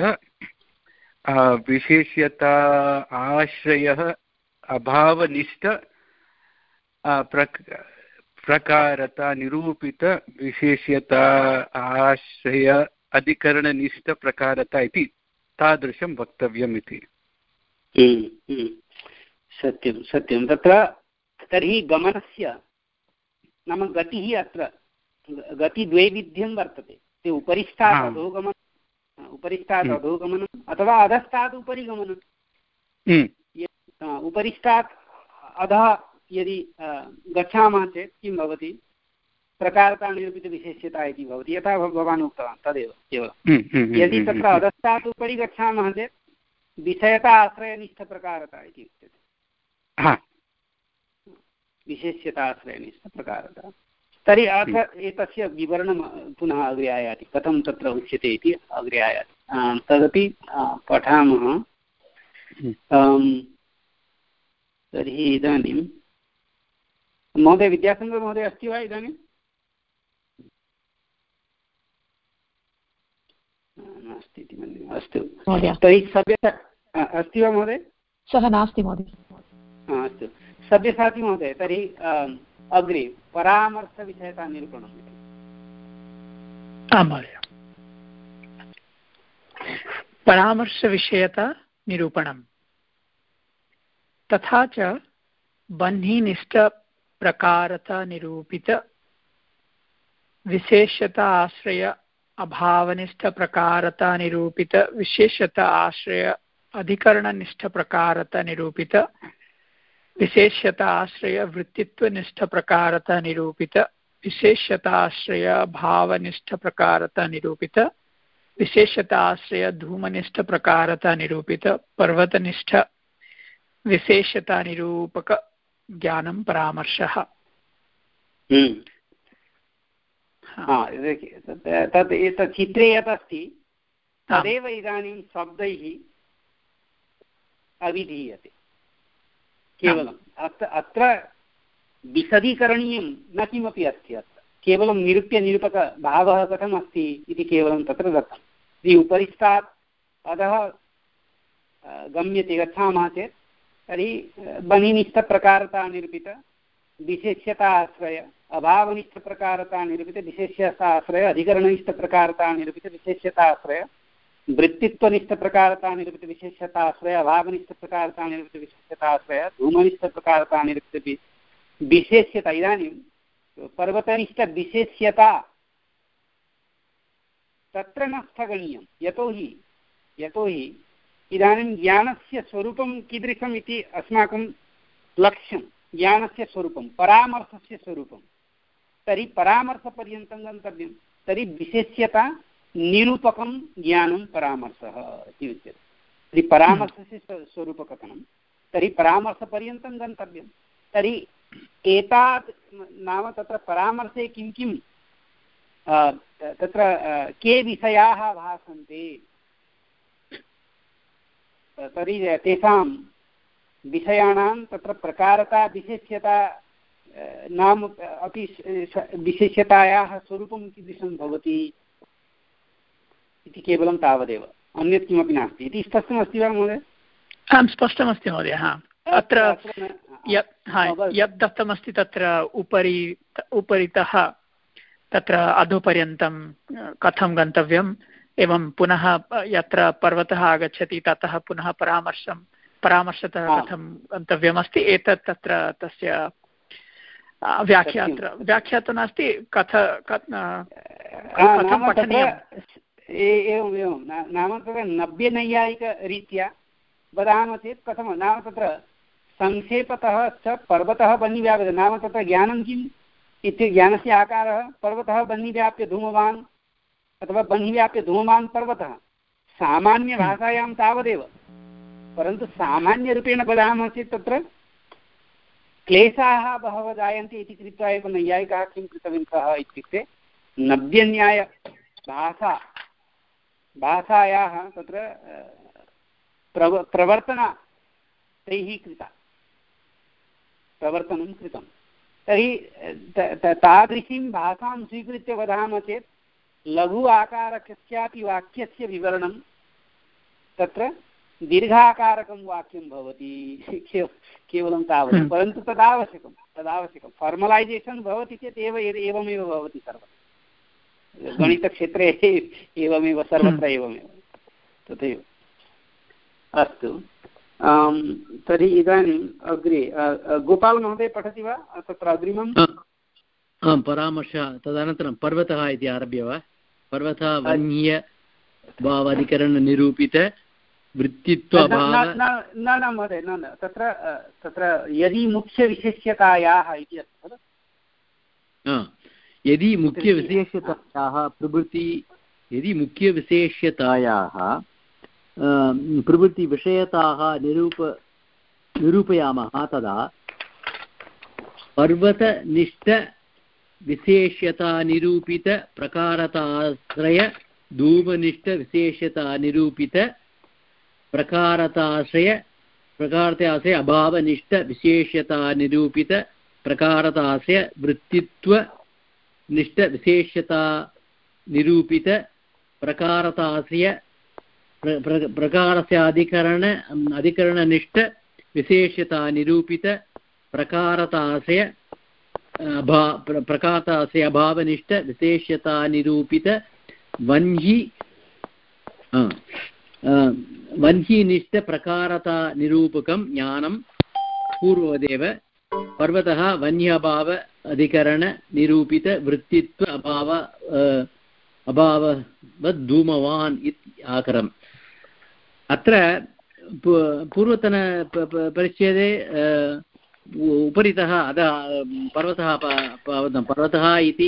S8: विशेष्यता आश्रयः अभावनिष्ठ प्रकारता निरूपित विशेष्यता आश्रय अधिकरणनिष्ठप्रकारता इति तादृशं वक्तव्यम् इति।
S1: सत्यं सत्यं। तत्र तर्हि गमनस्य नाम गतिः अत्र गतिद्वैविध्यं वर्तते। ते उपरिष्ठात् अधोगमनं, उपरिष्ठात् अधोगमनम् अथवा अधस्तात् उपरि गमनम्। उपरिष्ठात् अधः यदि गच्छामः चेत् किं भवति? प्रकारतानिरूपितविशेष्यता इति भवति, यथा भवान् उक्तवान् तदेव केवलं। यदि तत्र अधस्तात् उपरि गच्छामः चेत् विषयता आश्रयनिष्ठप्रकारता इति उच्यते। विशेष्यता आश्रयनिष्ठप्रकारता। तर्हि अथ एतस्य विवरणं पुनः अग्रे आयाति, कथं तत्र उच्यते इति अग्रे आयाति, तदपि पठामः। तर्हि इदानीं महोदय, विद्यासागर महोदय अस्ति वा इदानीं? नास्ति इति मन्ये। अस्तु, तर्हि सव्य अस्ति वा महोदय?
S7: सः नास्ति महोदय।
S1: अस्तु, सव्यसाचि महोदय, तर्हि अग्रे परामर्शविषयतानिरूपणम् इति।
S3: आं महोदय, परामर्शविषयता निरूपणम्। तथा च बह्निनिष्ठप्रकारतनिरूपित विशेषता आश्रय अभावनिष्ठप्रकारतनिरूपित विशेषता आश्रय अधिकरणनिष्ठप्रकारतनिरूपित विशेषता आश्रय वृत्तित्वनिष्ठप्रकारतनिरूपित विशेषता आश्रय भावनिष्ठप्रकारतनिरूपित विशेषता आश्रय धूमनिष्ठप्रकारतनिरूपित पर्वतनिष्ठ विशेषतानिरूपक ज्ञानं परामर्शः।
S1: तत् एतत् चित्रे यत् अस्ति तदेव इदानीं शब्दैः अविधीयते केवलम् अत्र अत्र विशदीकरणीयं न किमपि अस्ति। अत्र केवलं निरूप्य निरूपकभावः कथम् अस्ति इति केवलं तत्र दत्तं। यदि उपरिष्टात् अधः गम्यते गच्छामः चेत् तर्हि बहिनिष्ठप्रकारता निरूपित विशेष्यता आश्रय अभावनिष्ठप्रकारता निरूपित विशेष्यता आश्रय अधिकरणनिष्ठप्रकारता निरूपित विशेष्यता आश्रय वृत्तित्वनिष्ठप्रकारता निरूपित विशेष्यता आश्रय अभावनिष्ठप्रकारता निरूपित विशेष्यता आश्रय धूमनिष्ठप्रकारता निरूपित विशेष्यता। इदानीं पर्वतनिष्ठविशेष्यता तत्र न स्थगनीयं, यतोहि यतोहि इदानीं ज्ञानस्य स्वरूपं कीदृशम् इति अस्माकं लक्ष्यं, ज्ञानस्य स्वरूपं परामर्शस्य स्वरूपं। तर्हि परामर्शपर्यन्तं गन्तव्यं। तर्हि विशेष्यता निरूपकं ज्ञानं परामर्शः इति उच्यते। तर्हि परामर्शस्य स्वरूपकथनं, तर्हि परामर्शपर्यन्तं गन्तव्यं। तर्हि एतात् नाम तत्र परामर्शे किं किं तत्र के विषयाः भासन्ते, तर्हि तेषां विषयाणां तत्र प्रकारता विशेष्यता नाम अपि विशेष्यतायाः स्वरूपं कीदृशं भवति इति केवलं तावदेव, अन्यत् किमपि नास्ति इति स्पष्टमस्ति वा महोदय?
S3: आं स्पष्टमस्ति महोदय। हा अत्र यत् हा यत् दत्तमस्ति तत्र उपरि उपरितः तत्र अधोपर्यन्तं कथं गन्तव्यम्, एवं पुनः यत्र पर्वतः आगच्छति ततः पुनः परामर्शं परामर्शतः कथं गन्तव्यमस्ति, एतत् तत्र तस्य व्याख्या व्याख्या तु नास्ति, कथ कथं पठनीयम्।
S1: एवम् एवं नाम तत्र नव्यनैयायिकरीत्या वदामः चेत् कथं नाम तत्र संक्षेपतः च पर्वतः बन्निव्याप्य नाम तत्र ज्ञानं किम् इति ज्ञानस्य आकारः पर्वतः बन्निव्याप्य धूमवान् अथवा बन्निव्याप्य धूमवान् पर्वतः सामान्यभाषायां तावदेव, परन्तु सामान्यरूपेण वदामः चेत् तत्र क्लेशाः बहवः जायन्ते इति कृत्वा एव नैयायिकाः किं कृतवन्तः इत्युक्ते नव्यन्यायभाषा भाषायाः तत्र प्रव प्रवर्तना तैः कृता प्रवर्तनं कृतं। तर्हि तादृशीं भाषां स्वीकृत्य वदामः चेत् लघु आकारकस्यापि वाक्यस्य विवरणं तत्र दीर्घाकारकं वाक्यं भवति केवलं तावत्, परन्तु तदावश्यकं तदावश्यकं फार्मलैजेशन् भवति चेत् एव एवमेव भवति सर्वत्र, गणितक्षेत्रे एवमेव सर्वत्र एवमेव तथैव। अस्तु, तर्हि इदानीम् अग्रे गोपालमहोदय पठति वा तत्र अग्रिमं?
S2: आं, परामर्श तदनन्तरं पर्वतः इति आरभ्य वा? पर्वतः वन्य भावाधिकरणनिरूपित वृत्तित्वभाव
S1: न न महोदय न न तत्र तत्र यदि मुख्यविशेष्यतायाः इति अस्ति खलु।
S2: यदि मुख्यविशेष्यतायाः प्रभृति यदि मुख्यविशेष्यतायाः प्रभृतिविषयताः निरूप निरूपयामः तदा पर्वतनिष्ठविशेष्यतानिरूपितप्रकारताश्रय धूमनिष्ठविशेष्यतानिरूपितप्रकारताश्रय प्रकारताश्रय अभावनिष्ठविशेष्यतानिरूपितप्रकारताश्रय वृत्तित्वनिष्ठविशेष्यतानिरूपितप्रकारताश्रय प्रकारस्य अधिकरण अधिकरणनिष्ठ विशेष्यतानिरूपित प्रकारताश्रय अभा प्रकारताश्रय अभावनिष्ठ विशेष्यतानिरूपित वन्हि वन्हिनिष्ठ प्रकारतानिरूपकं ज्ञानं पूर्ववदेव पर्वतः वन्यभाव अधिकरणनिरूपितवृत्तित्व अभाव अभाववद् धूमवान् इति आकरम्। अत्र पूर्वतन परिच्छेदे उपरितः अधः पर्वतः पर्वतः इति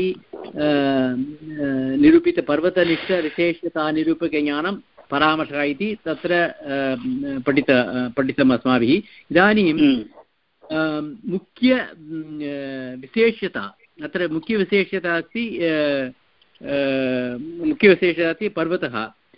S2: निरूपितपर्वतनिष्ठविशेषतानिरूपकज्ञानं परामर्शः इति तत्र पठित पठितम् अस्माभिः। इदानीं मुख्य विशेषता अत्र मुख्यविशेषता अस्ति मुख्यविशेषता अस्ति पर्वतः।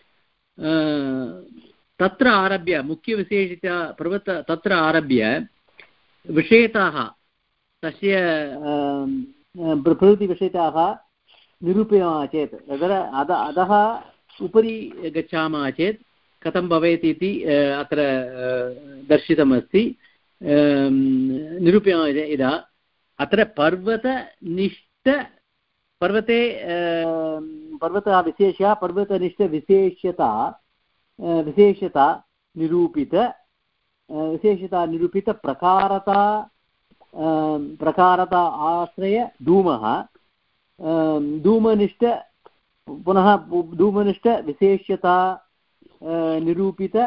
S2: तत्र आरभ्य मुख्यविशेषता पर्वत तत्र आरभ्य विषयताः तस्य प्रकृतिविषयताः निरूपयामः चेत् तत्र अध अधः उपरि गच्छामः चेत् कथं भवेत् इति अत्र दर्शितमस्ति। निरूपयामः यदा अत्र पर्वतनिष्ठ पर्वते पर्वतः विशेषः पर्वतनिष्ठविशेषता विशेषता निरूपित विशेषता निरूपित प्रकारता प्रकारता आश्रय धूमः धूमनिष्ठ पुनः धूमनिष्ठ विशेषता निरूपित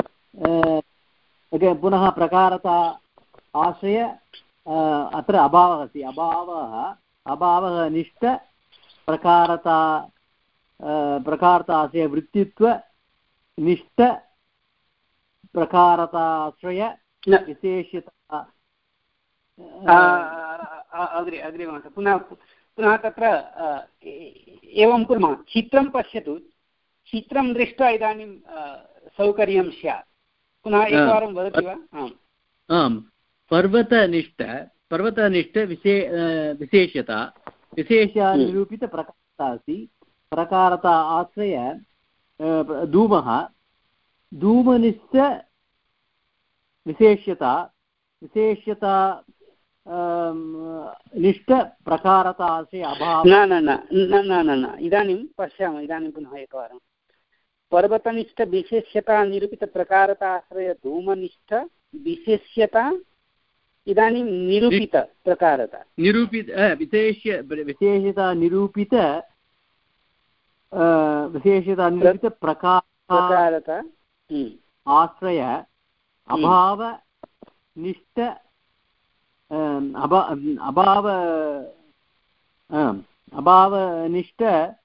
S2: पुनः प्रकारता आश्रय अत्र अभावः अस्ति अभावः अभावः निष्ठ प्रकारता प्रकारता आश्रय वृत्तित्व निष्ठ प्रकारताश्रय विशेषता
S1: अग्रे अग्रे पुनः पुनः तत्र एवं कुर्मः। चित्रं पश्यतु, चित्रं दृष्ट्वा इदानीं सौकर्यं स्यात्। पुनः एकवारं वदति वा? आम्
S2: आम् पर्वतनिष्ठ पर्वतनिष्ठ विशे विशेषता विशेषा निरूपितप्रकारता अस्ति। प्रकारता आश्रय धूमः धूमनिष्ठ विशेष्यता विशेष्यता निष्ठ प्रकारता आश्रय अभावः
S1: न न न न न न इदानीं पश्यामः। इदानीं पुनः एकवारं पर्वतनिष्ठ विशेष्यता निरूपितप्रकारता आश्रय धूमनिष्ठ विशेष्यता इदानीं निरूपित प्रकारता
S2: निरूपित विशेष्य विशेषता निरूपित विशेषता निरूपित प्रकारता आश्रय अभाव निष्ठ अभाव अभावनिष्ठ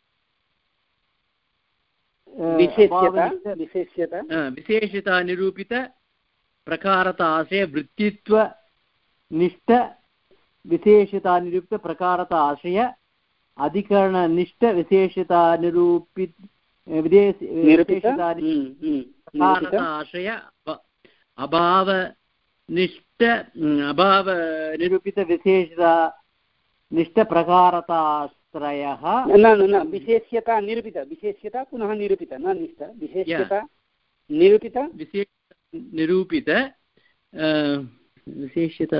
S2: विशेषता निरूपित प्रकारता आश्रय वृत्तित्व निष्ठ विशेषता निरूपित प्रकारता आश्रय अधिकरणनिष्ठ विशेषता निरूपित विशेषता प्रकारता आश्रय अभाव निष्ठ अभाव निरूपित विशेषता निष्ठ प्रकारताश्रयः
S1: न न विशेष्यता निरूपित विशेष्यता पुनः निरूपित न निष्ठ विशेष्यता निरूपित
S2: विशेष निरूपित विशेषता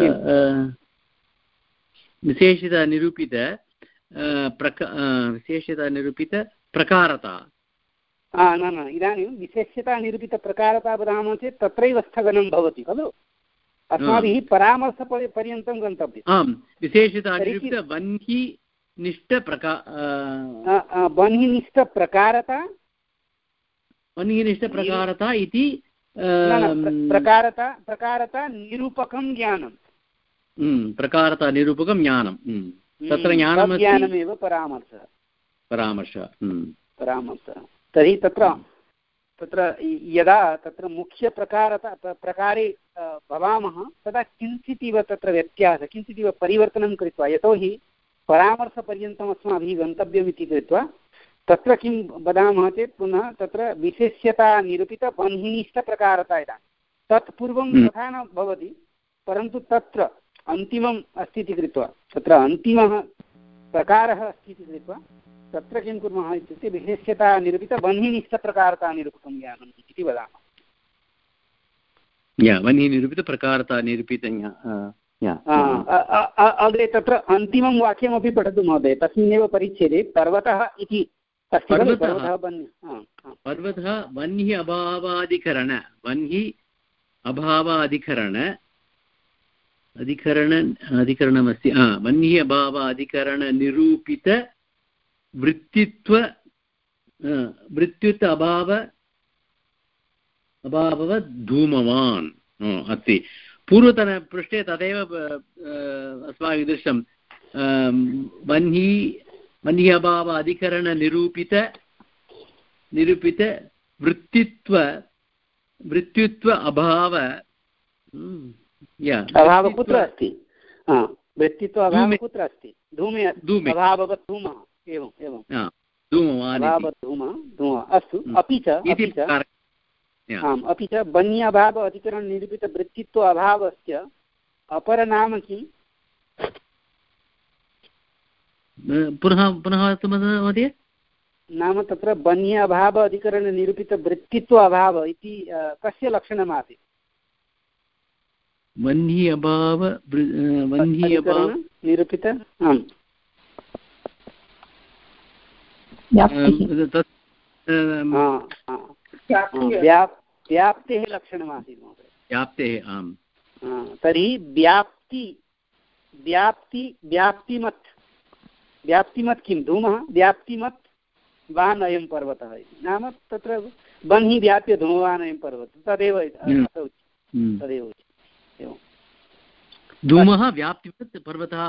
S2: विशेषता निरूपित प्रका विशेषता निरूपित प्रकारता
S1: न न इदानीं विशेष्यता निरूपितप्रकारता वदामः चेत् तत्रैव स्थगनं भवति खलु। अस्माभिः परामर्शपर्यन्तं गन्तव्यम्।
S2: आम् विशेषता निरूपित वह्नि निष्ठ प्रका
S1: वह्नि निष्ठ प्रकारता
S2: वह्नि निष्ठ प्रकारता इति
S1: प्रकारता प्रकारता निरूपकं ज्ञानं
S2: प्रकारता निरूपकं ज्ञानं तत्र ज्ञानम्
S1: ज्ञानमेव परामर्शः
S2: परामर्शः
S1: परामर्शः। तर्हि तत्र तत्र यदा तत्र मुख्यप्रकारता प्रकारे भवामः तदा किञ्चिदिव तत्र व्यत्यासः किञ्चिदिव परिवर्तनं कृत्वा यतोहि परामर्शपर्यन्तम् अस्माभिः गन्तव्यमिति कृत्वा तत्र किं वदामः चेत् पुनः तत्र विशेष्यता निरूपित बन्हिनिष्ठप्रकारता इदानीं तत् पूर्वं तथा न भवति परन्तु तत्र अन्तिमम् अस्ति इति कृत्वा तत्र अन्तिमः प्रकारः अस्ति इति कृत्वा तत्र किं कुर्मः इत्युक्ते विशेष्यता निरूपित बन्हिनिष्ठप्रकारता निरूपितं ज्ञानम् इति वदामः।
S2: बन्हिनिरूपितप्रकारता निरूपित
S1: अग्रे तत्र अन्तिमं वाक्यमपि पठतु महोदय। तस्मिन्नेव परिच्छेदे पर्वतः इति अस्ति खलु।
S2: पर्वतः वह्नि अभावाधिकरण वह्नि अभावाधिकरण अधिकरण अधिकरणमस्ति वह्नि अभाव अधिकरणनिरूपित वृत्तित्व वृत्त्युत अभाव अभाववत् धूमवान् अस्ति। पूर्वतनपृष्ठे तदेव अस्माभिः दृष्टं वह्नि वह्नि अभाव अधिकरणनिरूपित निरूपित वृत्तित्व वृत्त्युत्व अभाव
S1: अभाव कुत्र अस्ति? वृत्तित्व अभाव कुत्र अस्ति? धूमे अभाववत् धूमः। एवम् एवं अभाववत् धूमः धूमः अस्तु। अपि च अपि च आम् अपि च वह्नि अभाव अधिकरणनिरूपितवृत्तित्व अभावस्य अपरनाम किम्?
S2: पुनः पुनः महोदय
S1: नाम तत्र वह्नि अभाव अधिकरणनिरूपितवृत्तित्व अभाव इति कस्य लक्षणमासीत्?
S2: वह्नि अभाव वह्नि अभाव
S1: निरूपित आम् व्याप्तेः लक्षणमासीत् महोदय।
S2: व्याप्तेः आम्।
S1: तर्हि व्याप्ति व्याप्ति व्याप्तिमत् व्याप्तिमत् किं धूमः व्याप्तिमत् वान् अयं पर्वतः इति। नाम तत्र वह्नि व्याप्य धूमवान् अयं पर्वतः तदेव तदेव एवं
S2: धूमः व्याप्तिवत् पर्वतः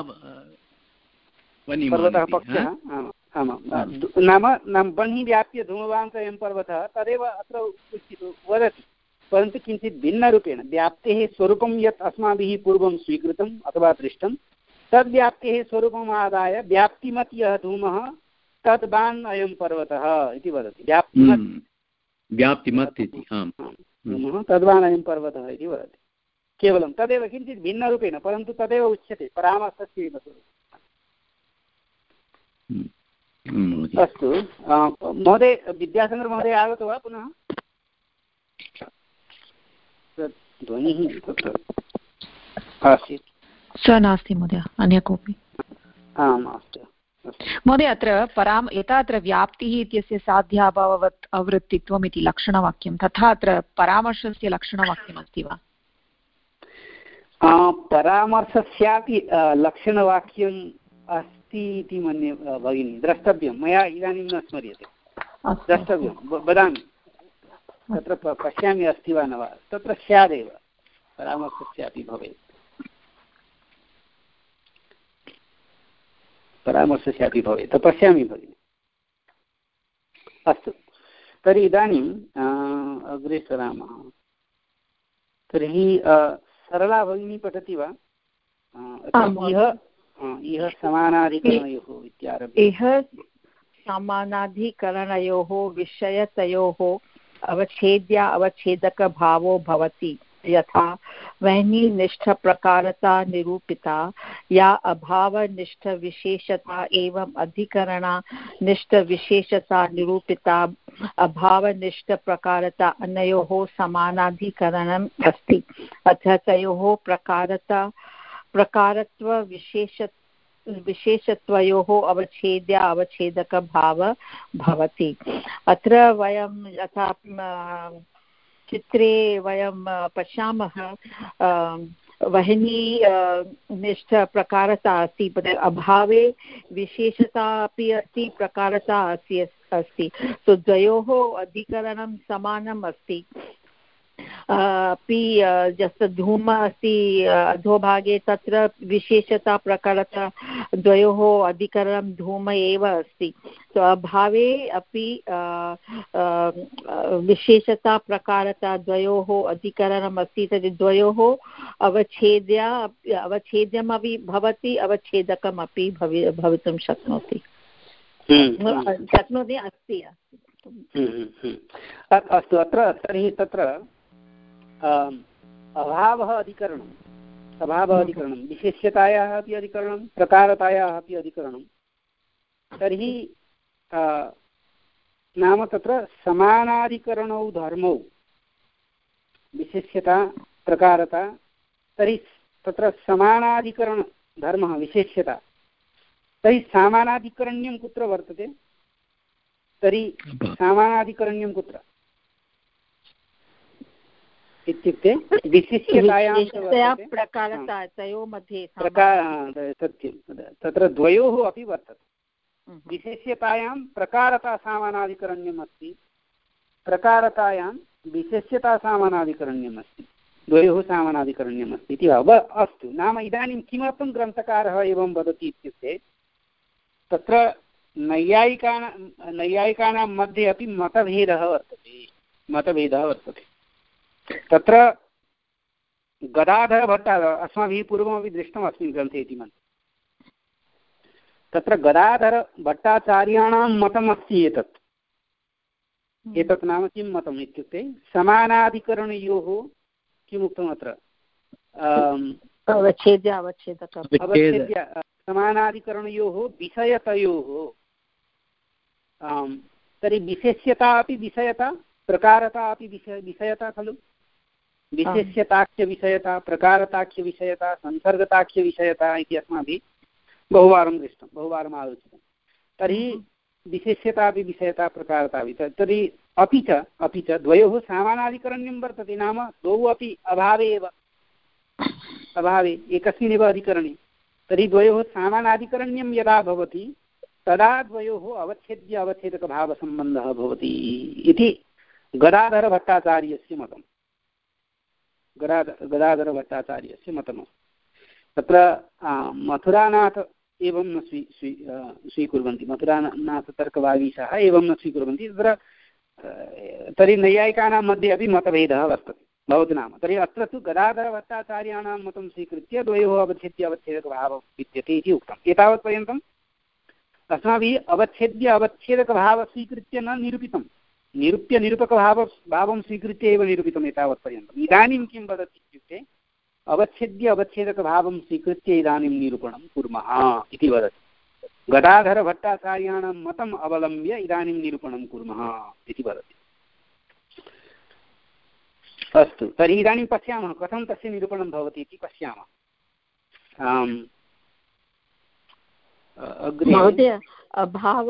S1: पर्वतः पक्षः आमां नाम नाम वह्नि व्याप्य धूमवान् अयं पर्वतः तदेव अत्र वदति, परन्तु किञ्चित् भिन्नरूपेण व्याप्तेः स्वरूपं यत् अस्माभिः पूर्वं स्वीकृतम् अथवा दृष्टं तद्व्याप्तेः स्वरूपम् आदाय व्याप्तिमत् यः धूमः तद्वान् अयं पर्वतः इति वदति। व्याप्तिमत्
S2: व्याप्तिमत् इति
S1: धूमः तद्वान् अयं पर्वतः इति वदति। केवलं तदेव किञ्चित् भिन्नरूपेण, परन्तु तदेव उच्यते परामर्शस्य एव स्वरूपम्। अस्तु महोदय, विद्यासागरमहोदय आगतो वा पुनः? ध्वनिः तत्र आसीत्
S7: स नास्ति महोदय, अन्य कोऽपि?
S1: आम् अस्तु
S7: महोदय, अत्र पराम यथा अत्र व्याप्तिः इत्यस्य साध्याभाववत् अवृत्तित्वम् इति लक्षणवाक्यं, तथा अत्र परामर्शस्य लक्षणवाक्यमस्ति वा?
S1: परामर्शस्यापि लक्षणवाक्यम् अस्ति इति मन्ये भगिनी, द्रष्टव्यं, मया इदानीं न स्मर्यते, द्रष्टव्यं, वदामि तत्र पश्यामि अस्ति वा न वा। तत्र स्यादेव परामर्शस्यापि भवेत्, परामर्शस्यापि भवेत्, पश्यामि भगिनि। अस्तु, तर्हि इदानीम् अग्रे सरामः। तर्हि सरला भगिनी पठति वा? इह इह समानाधिकरणयोः इत्यारभ्य।
S6: इह समानाधिकरणयोः विषयतयोः अवच्छेद्य अवच्छेदकभावो भवति, यथा वह्निनिष्ठप्रकारता निरूपिता या अभावनिष्ठविशेषता एवं अधिकरणानिष्ठविशेषता निरूपिता अभावनिष्ठप्रकारता अनयोः समानाधिकरणम् अस्ति। अतः तयोः प्रकारता प्रकारत्वविशेष विशेषत्वयोः अवच्छेद्य अवच्छेदकभावः भवति। अत्र वयं यथा चित्रे वयं पश्यामः वह्नि निष्ठप्रकारता अस्ति, अभावे विशेषता अपि अस्ति, प्रकारता अस्ति अस्ति सो द्वयोः अधिकरणं समानम् अस्ति। अपि जस्ट धूम अस्ति अधोभागे, तत्र विशेषता प्रकारता द्वयोः अधिकरणं धूम एव अस्ति। तो अभावे अपि विशेषता प्रकारता द्वयोः अधिकरणम् अस्ति, तर्हि द्वयोः अवच्छेद्य अवच्छेद्यमपि भवति, अवच्छेदकमपि भवि भवितुं शक्नोति शक्नोति अस्ति
S1: अस्तु। अत्र तर्हि तत्र अभावः अधिकरणम् अभावः अधिकरणं विशेष्यतायाः अपि अधिकरणं प्रकारतायाः अपि अधिकरणं। तर्हि नाम तत्र समानाधिकरणौ धर्मौ विशेष्यता प्रकारता, तर्हि तत्र समानाधिकरणधर्मः विशेष्यता, तर्हि समानाधिकरण्यं कुत्र वर्तते? तर्हि समानाधिकरण्यं कुत्र? इत्युक्ते विशिष्यतायां
S6: प्रकारता तयोः मध्ये
S1: सत्यं तत्र द्वयोः अपि वर्तते। विशेष्यतायां प्रकारता सामानाधिकरण्यम् अस्ति, प्रकारतायां विशेष्यता सामानाधिकरण्यम् अस्ति, द्वयोः सामानाधिकरण्यम् अस्ति इति वा। अस्तु, नाम इदानीं किमर्थं ग्रन्थकारः एवं वदति इत्युक्ते तत्र नैयायिकानां नैयायिकानां मध्ये अपि मतभेदः वर्तते मतभेदः वर्तते तत्र गदाधरभट्टाचार्य अस्माभिः पूर्वमपि दृष्टम् अस्मिन् ग्रन्थे इति मन्ये। तत्र गदाधरभट्टाचार्याणां मतमस्ति एतत् एतत् नाम किं मतम् इत्युक्ते समानाधिकरणयोः किमुक्तम् अत्र
S6: अवच्छेद्य अवच्छेदक
S1: समानाधिकरणयोः विषयतयोः तर्हि विशेष्यता अपि विषयता प्रकारता अपि विषय विषयता खलु। विशेष्यताख्यविषयता प्रकारताख्यविषयता संसर्गताख्यविषयता इति अस्माभिः बहुवारं दृष्टं बहुवारम् आलोचितं। तर्हि विशेष्यता अपि विषयता प्रकारता अपि तर्हि अपि च अपि च द्वयोः सामानाधिकरण्यं वर्तते, नाम द्वौ अपि अभावे एव अभावे एकस्मिन्नेव अधिकरणे। तर्हि द्वयोः सामानाधिकरण्यं यदा भवति तदा द्वयोः अवच्छेद्य अवच्छेदकभावसम्बन्धः भवति इति गदाधरभट्टाचार्यस्य मतं गदाधर गदाधरभट्टाचार्यस्य मतमस्ति। तत्र मथुरानाथ एवं न स्वी स्वी स्वीकुर्वन्ति मथुरानाथतर्कवागीशाः एवं न स्वीकुर्वन्ति। तत्र तर्हि नैयायिकानां मध्ये अपि मतभेदः वर्तते भवतु नाम। तर्हि अत्र तु गदाधरभट्टाचार्याणां मतं स्वीकृत्य द्वयोः अवच्छेद्य अवच्छेदकभावः विद्यते इति उक्तम्। एतावत्पर्यन्तम् अस्माभिः अवच्छेद्य अवच्छेदकभावः स्वीकृत्य न निरूपितं, निरूप्य निरूपकभाव भावं स्वीकृत्य एव निरूपितम् एतावत्पर्यन्तम्। इदानीं किं वदति इत्युक्ते अवच्छेद्य अवच्छेदकभावं स्वीकृत्य इदानीं निरूपणं कुर्मः इति वदति। गदाधरभट्टाचार्याणां मतम् अवलम्ब्य इदानीं निरूपणं कुर्मः इति वदति। अस्तु, तर्हि इदानीं पश्यामः कथं तस्य निरूपणं भवति इति पश्यामः।
S6: महोदय, भाव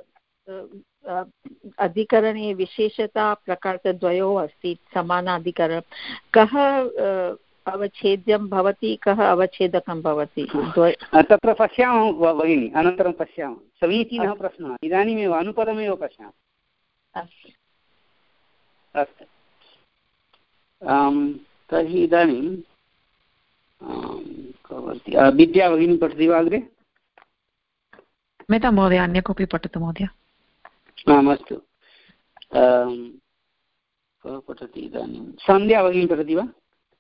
S6: अधिकरणे विशेषता प्रकारद्वयोः अस्ति समानाधिकरणं, कः अवच्छेद्यं भवति कः अवच्छेदकं भवति
S1: तत्र पश्यामः भगिनि, अनन्तरं पश्यामः। समीचीनः प्रश्नः, इदानीमेव अनुपदमेव पश्यामः।
S6: अस्तु
S1: अस्तु, तर्हि इदानीं विद्या भगिनी पठति वा अग्रे?
S7: मेता महोदय, अन्य कोऽपि पठतु महोदय।
S1: आम् अस्तु, कः पठति इदानीं? सन्ध्या भगिनी पठति वा?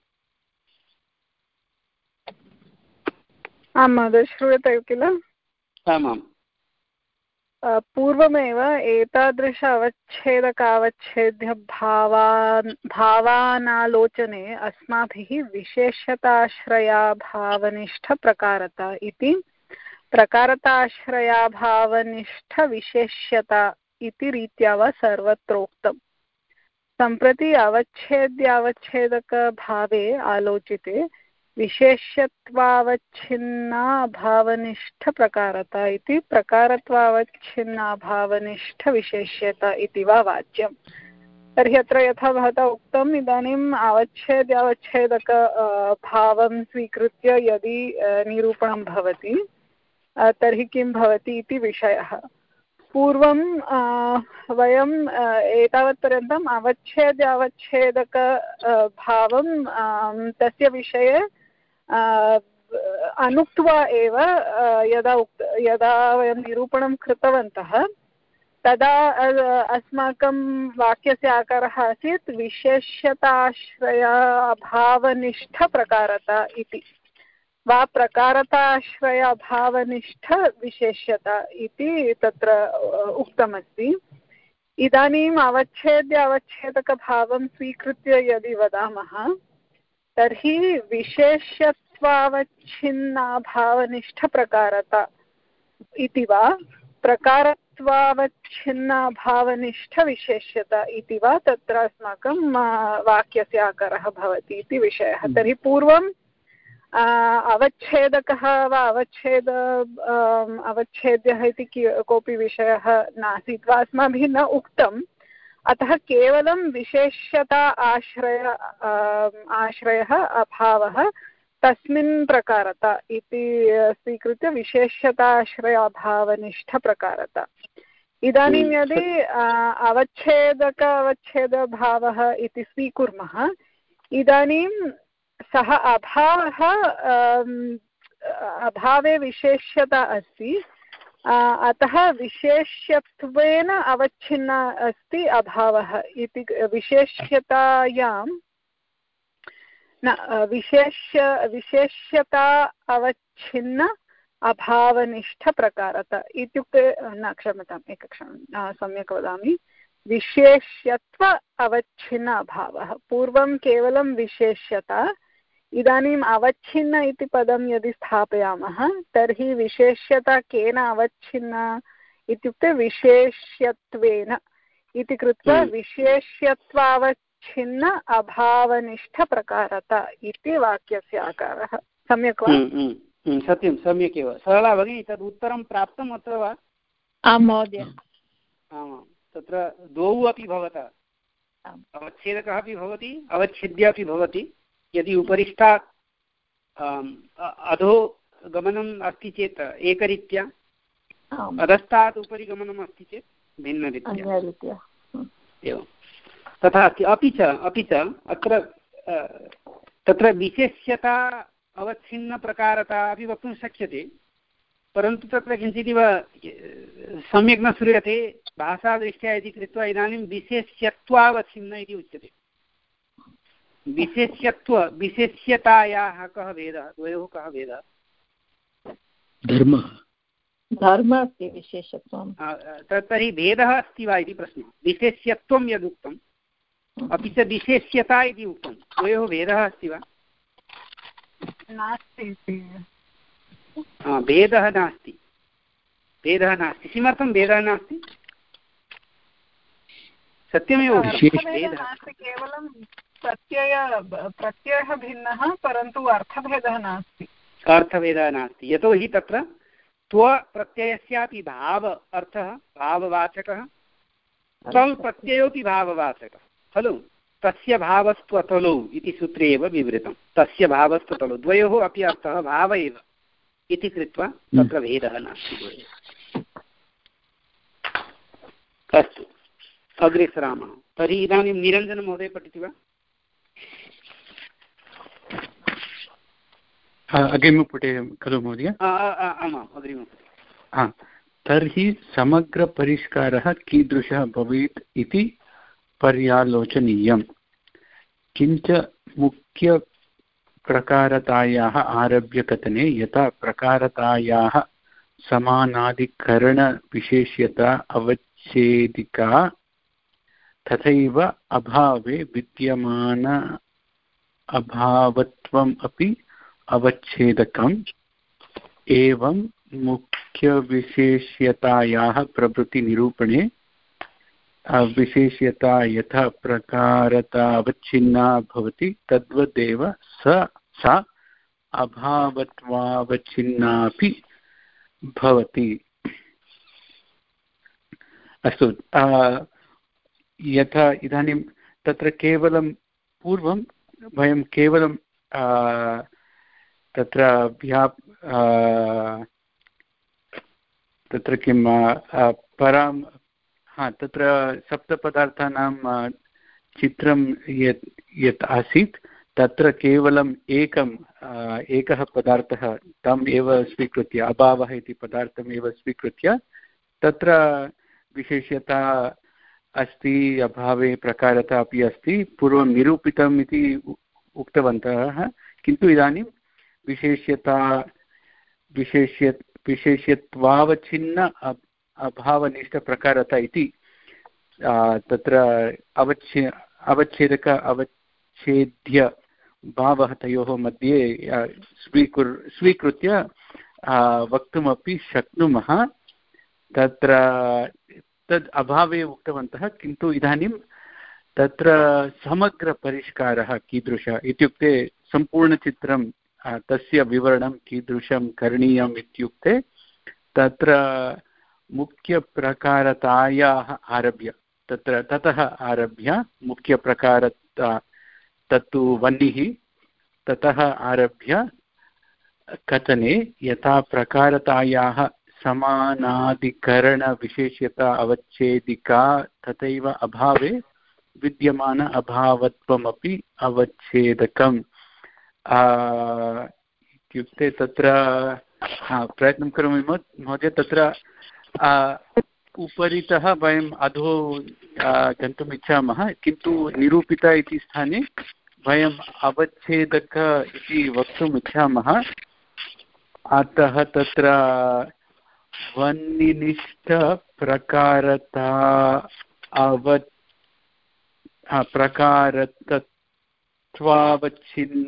S5: आं महोदय, श्रूयते किल?
S1: आमाम्।
S5: पूर्वमेव एतादृश अवच्छेदकावच्छेद्यभावान् भावानालोचने अस्माभिः विशेष्यताश्रयाभावनिष्ठप्रकारता इति प्रकारताश्रयाभावनिष्ठविशेष्यता इति रीत्या वा सर्वत्रोक्तम्। सम्प्रति अवच्छेद्यावच्छेदकभावे आलोचिते विशेष्यत्वावच्छिन्नाभावनिष्ठप्रकारता इति प्रकारत्वावच्छिन्नाभावनिष्ठविशेष्यता इति वा वाच्यम्। तर्हि अत्र यथा भवता उक्तम्, इदानीम् अवच्छेद्यावच्छेदक भावं स्वीकृत्य यदि निरूपणं भवति तर्हि किं भवति इति विषयः। पूर्वं वयम् एतावत्पर्यन्तम् अवच्छेद्यावच्छेदक भावं तस्य विषये अनुक्त्वा एव यदा उक्त यदा वयं निरूपणं कृतवन्तः तदा अस्माकं वाक्यस्य आकारः आसीत् विशेष्यताश्रयाभावनिष्ठप्रकारता इति वा प्रकारताश्रयाभावनिष्ठविशेष्यता इति तत्र उक्तमस्ति। इदानीम् अवच्छेद्य अवच्छेदकभावं स्वीकृत्य यदि वदामः तर्हि विशेष्यत्वावच्छिन्नाभावनिष्ठप्रकारता इति वा प्रकारत्वावच्छिन्नाभावनिष्ठविशेष्यता इति वा तत्र अस्माकं वाक्यस्य आकारः भवति इति विषयः। तर्हि पूर्वम् अवच्छेदकः वा अवच्छेद अवच्छेद्यः इति कोऽपि विषयः नासीत् वा अस्माभिः न उक्तम्। अतः केवलं विशेष्यता आश्रय आश्रयः अभावः तस्मिन् प्रकारता इति स्वीकृत्य विशेष्यताश्रय अभावनिष्ठप्रकारता। इदानीं यदि अवच्छेदक अवच्छेदभावः इति स्वीकुर्मः, इदानीं सः अभावः अभावे विशेष्यता अस्ति, अतः विशेष्यत्वेन अवच्छिन्ना अस्ति अभावः इति विशेष्यतायां न विशेष्य विशेष्यता अवच्छिन्न अभावनिष्ठप्रकारता इत्युक्ते न क्षम्यताम् एकक्षणं सम्यक् वदामि विशेष्यत्व अवच्छिन्न अभावः। पूर्वं केवलं विशेष्यता, इदानीम् अवच्छिन्न इति पदं यदि स्थापयामः तर्हि विशेष्यता केन अवच्छिन्ना इत्युक्ते विशेष्यत्वेन इति कृत्वा विशेष्यत्वावच्छिन्न अभावनिष्ठप्रकारता इति वाक्यस्य आकारः। सम्यक् वा?
S1: सत्यं, सम्यक् एव। सरला भगिनी, तद् उत्तरं प्राप्तम् अत्र वा?
S6: आं महोदय।
S1: आमां, तत्र द्वौ अपि भवतः, अवच्छेदकः अपि भवति, अवच्छिद्य अपि भवति। यदि उपरिष्टात् अधो गमनम् अस्ति चेत् एकरीत्या, अधस्तात् उपरि गमनम् अस्ति चेत् भिन्नरीत्या एवं तथा अस्ति। अपि च अपि च अत्र तत्र विशेष्यता अवच्छिन्नप्रकारता अपि वक्तुं शक्यते, परन्तु तत्र किञ्चिदिव सम्यक् न श्रूयते भाषादृष्ट्या इति कृत्वा इदानीं विशेष्यत्वावच्छिन्न इति उच्यते। विशेष्यत्व विशेष्यतायाः कः भेदः? द्वयोः कः भेदः?
S6: धर्मः धर्मः अस्ति विशेषत्वं।
S1: तर्हि भेदः अस्ति वा इति प्रश्नः। विशेष्यत्वं यदुक्तम् अपि च विशेष्यता इति उक्तं, द्वयोः भेदः अस्ति वा?
S5: नास्ति।
S1: भेदः नास्ति, भेदः नास्ति। किमर्थं भेदः नास्ति? सत्यमेव
S5: नास्ति, केवलं प्रत्यय प्रत्ययः भिन्नः, परन्तु अर्थभेदः नास्ति।
S1: अर्थभेदः नास्ति, यतोहि तत्र त्व प्रत्ययस्यापि भाव अर्थः भाववाचकः, त्वल् प्रत्ययोऽपि भाववाचकः खलु। तस्य भावस्त्वतलौ इति सूत्रे एव विवृतं। तस्य भावस्त्वतलौ द्वयोः अपि अर्थः भाव एव इति कृत्वा तत्र भेदः नास्ति। अस्तु, अग्रे सरामः। तर्हि इदानीं निरञ्जनमहोदय पठति वा?
S8: अग्रिमपुटे खलु महोदय?
S1: आमाम्, अग्रिमपुटे।
S8: हा, तर्हि समग्रपरिष्कारः कीदृशः भवेत् इति पर्यालोचनीयम्। किञ्च मुख्यप्रकारतायाः आरभ्यकथने यथा प्रकारतायाः समानाधिकरणविशेष्यता अवच्छेदिका, तथैव अभावे विद्यमान अभावत्वम् अपि अवच्छेदकम्। एवं मुख्यविशेष्यतायाः प्रभृतिनिरूपणे विशेष्यता यथा प्रकारता अवच्छिन्ना भवति तद्वदेव स सा अभावत्वावच्छिन्नापि भवति। अस्तु, यथा इदानीं तत्र केवलं पूर्वं वयं केवलं तत्र व्या तत्र किं परां हा तत्र सप्तपदार्थानां चित्रं यत् यत् आसीत् तत्र केवलम् एकम् एकः पदार्थः तम् एव स्वीकृत्य, अभावः इति पदार्थमेव स्वीकृत्य तत्र विशेष्यता अस्ति, अभावे प्रकारता अपि अस्ति, पूर्वं निरूपितम् इति उक्तवन्तः। किन्तु इदानीं विशेष्यता विशेष्य विशेष्यत्वावच्छिन्न अभावनिष्ठप्रकारता इति तत्र अवच्छे अवच्छेदक अवच्छेद्य भावः तयोः मध्ये स्वीकुर् स्वीकृत्य वक्तुमपि शक्नुमः। तत्र तद् अभावे उक्तवन्तः, किन्तु इदानीं तत्र समग्रपरिष्कारः कीदृशः इत्युक्ते सम्पूर्णचित्रं तस्य विवरणं कीदृशं करणीयम् इत्युक्ते तत्र मुख्यप्रकारतायाः आरभ्य तत्र ततः आरभ्य मुख्यप्रकारता तत्तु वह्निः, ततः आरभ्य कथने यथा प्रकारतायाः समानाधिकरणविशेष्यता अवच्छेदिका तथैव अभावे विद्यमान अभावत्वमपि अवच्छेदकम् इत्युक्ते तत्र प्रयत्नं करोमि महोदय। तत्र उपरितः वयम् अधो गन्तुम् इच्छामः, किन्तु निरूपित इति स्थाने वयम् अवच्छेदक इति वक्तुम् इच्छामः। अतः तत्र वह्निनिष्ठप्रकारता अव प्रकारतत्वावच्छिन्न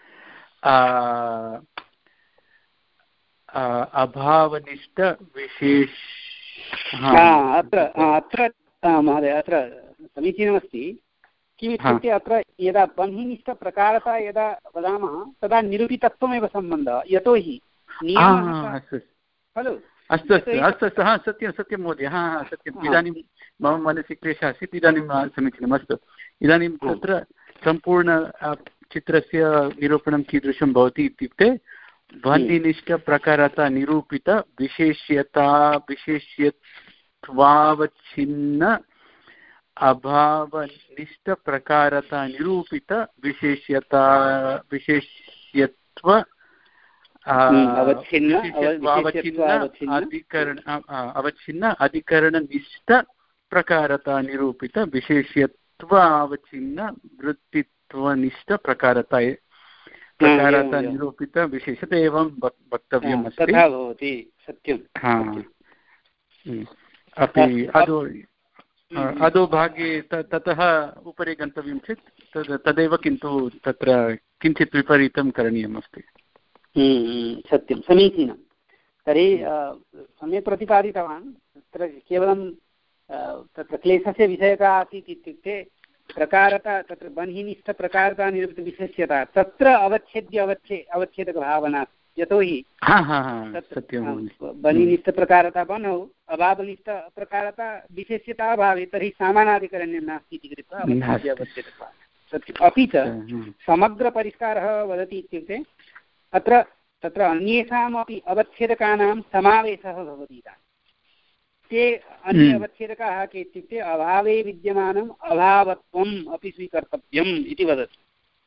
S8: अभावनिष्ठ विशेष
S1: अत्र अत्र महोदय अत्र समीचीनमस्ति। किमित्युक्ते अत्र यदा बह्निनिष्ठप्रकारता यदा वदामः तदा निरूपितत्वमेव सम्बन्धः, यतोहि नियमः खलु।
S8: अस्तु अस्तु अस्तु अस्तु हा सत्यं सत्यं महोदय, हा हा सत्यम्। इदानीं मम मनसि क्लेशः आसीत्, इदानीं समीचीनम्। अस्तु, इदानीं तत्र सम्पूर्ण चित्रस्य निरूपणं कीदृशं भवति इत्युक्ते ध्वनिनिष्ठप्रकारता निरूपित विशेष्यता विशेष्यत्वावच्छिन्न अभावनिष्ठप्रकारता निरूपित विशेष्यता विशेष्यत्व अवच्छिन्न अधिकरण अवच्छिन्न अधिकरणनिष्ठ प्रकारता निरूपित विशेष्यत्व अवच्छिन्न वृत्तित्वनिष्ठ प्रकारता प्रकारता निरूपित विशेषता एवं वक्तव्यम् अस्ति।
S1: सत्यं
S8: अपि अधो अधोभागे ततः उपरि गन्तव्यं चेत् तद् तदेव, किन्तु तत्र किञ्चित् विपरीतं करणीयम् अस्ति।
S1: सत्यं, समीचीनं। तर्हि सम्यक् प्रतिपादितवान्। तत्र केवलं तत्र क्लेशस्य विषयः आसीत् इत्युक्ते प्रकारता, तत्र बह्निनिष्ठप्रकारता निरूपितविशेष्यता, तत्र अवच्छेद्य अवच्छे अवच्छेदकभावना, यतोहि बह्निनिष्ठप्रकारता बनौ अभावनिष्ठप्रकारता विशेष्यता अभावे, तर्हि समानाधिकरण्यं नास्ति इति कृत्वा अवच्छेद्य अवच्छेदकभावना सत्यम्। अपि च समग्रपरिष्कारः वदति इत्युक्ते अत्र तत्र अन्येषामपि अवच्छेदकानां समावेशः भवति। ते अन्ये अवच्छेदकाः के इत्युक्ते अभावे विद्यमानम् अभावत्वम् अपि स्वीकर्तव्यम् इति वदति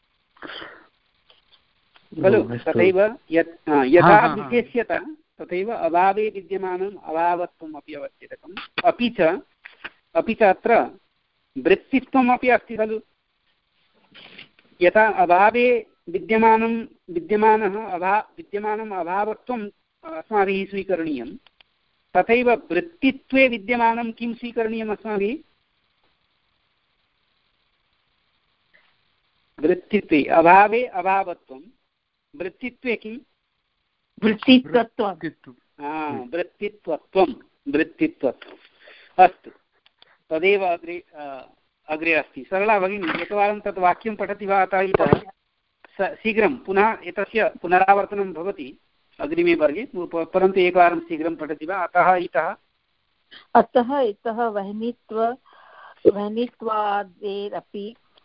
S1: खलु। तथैव यत् यथा विशेष्यता तथैव अभावे विद्यमानम् अभावत्वम् अपि अवच्छेदकम्। अपि च अपि च अत्र वृत्तित्वम् अपि अस्ति खलु। यथा अभावे विद्यमानं विद्यमानः अभा विद्यमानम् अभावत्वम् अस्माभिः स्वीकरणीयं, तथैव वृत्तित्वे विद्यमानं किं स्वीकरणीयम् अस्माभिः? वृत्तित्वे अभावे अभावत्वं, वृत्तित्वे किं?
S6: वृत्तित्वत्वं।
S1: वृत्तित्वत्वं वृत्तित्वत्वम्। अस्तु, तदेव अग्रे अग्रे अस्ति। सरला भगिनी, एकवारं तत् वाक्यं पठति वा? अतः इतः शीघ्रं पुनः एतस्य पुनरावर्तनं भवति अग्रिमे वर्गे, परन्तु एकवारं शीघ्रं पठति वा? अतः इतः
S6: अतः इतः वह्नित्व वह्नित्वादेरपि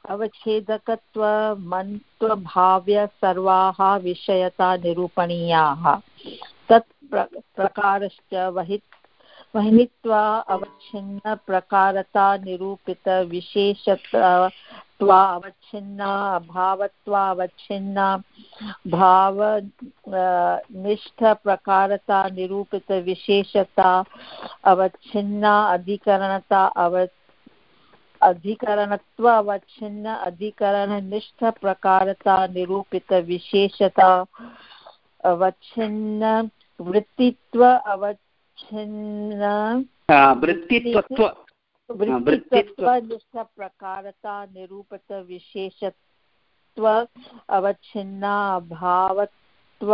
S6: अवच्छेदकत्वमन्त्वभाव्य सर्वाः विषयता निरूपणीयाः। तत् प्रकारश्च वहित् वह्नित्वा अवच्छिन्न प्रकारता निरूपित विशेषता त्वा अवच्छिन्ना अभावत्वा अवच्छिन्ना भाव निष्ठ प्रकारता निरूपित विशेषता अवच्छिन्ना अधिकरणता अव अधिकरणत्व अवच्छिन्न अधिकरणनिष्ठ प्रकारता निरूपित विशेषता अवच्छिन्न वृत्तित्व अवच्छिन्न
S1: वृत्तित्व
S6: वृत्तित्वनिष्ठ प्रकारता निरूपित विशेषत्व अवच्छिन्ना भावत्व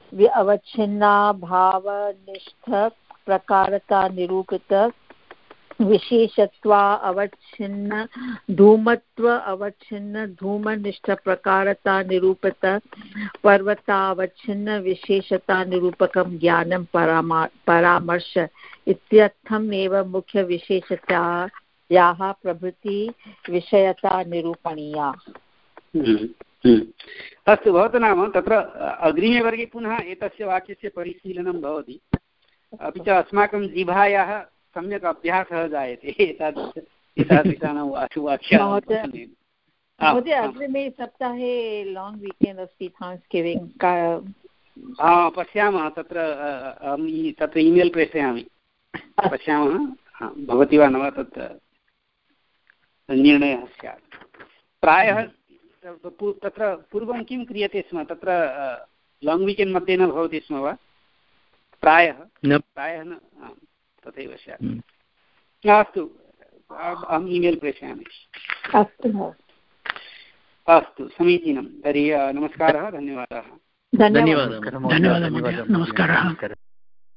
S6: अवच्छिन्ना भावनिष्ठ प्रकारता निरूपित विशेषत्वा अवच्छिन्न धूमत्व अवच्छिन्न धूमनिष्ठप्रकारता निरूपित पर्वतावच्छिन्न विशेषता निरूपकं ज्ञानं परामा परामर्श इत्यर्थम् एव मुख्यविशेषतायाः प्रभृति विषयता निरूपणीया।
S1: अस्तु, भवतु नाम तत्र अग्रिमे वर्गे पुनः एतस्य वाक्यस्य परिशीलनं भवति, अपि च अस्माकं जिह्वायाः सम्यक् अभ्यासः जायते एतादृश एतादृशानां वाक्यानां।
S6: महोदय अग्रिमे सप्ताहे लाङ्ग् वीकेण्ड् अस्ति, थाङ्क्स्गिविङ्ग्।
S1: पश्यामः, तत्र अहं तत्र ईमेल् प्रेषयामि, पश्यामः भवति वा न वा तत् निर्णयः स्यात्। प्रायः तत्र पूर्वं किं क्रियते स्म, तत्र लाङ्ग् वीकेण्ड् मध्ये न भवति स्म वा? प्रायः प्रायः न, तथैव स्यात्। अस्तु, अहम् ईमेल् प्रेषयामि।
S6: अस्तु
S1: अस्तु, समीचीनं। तर्हि नमस्कारः, धन्यवादाः।
S6: धन्यवादः।
S3: धन्यवादः, नमस्कारः।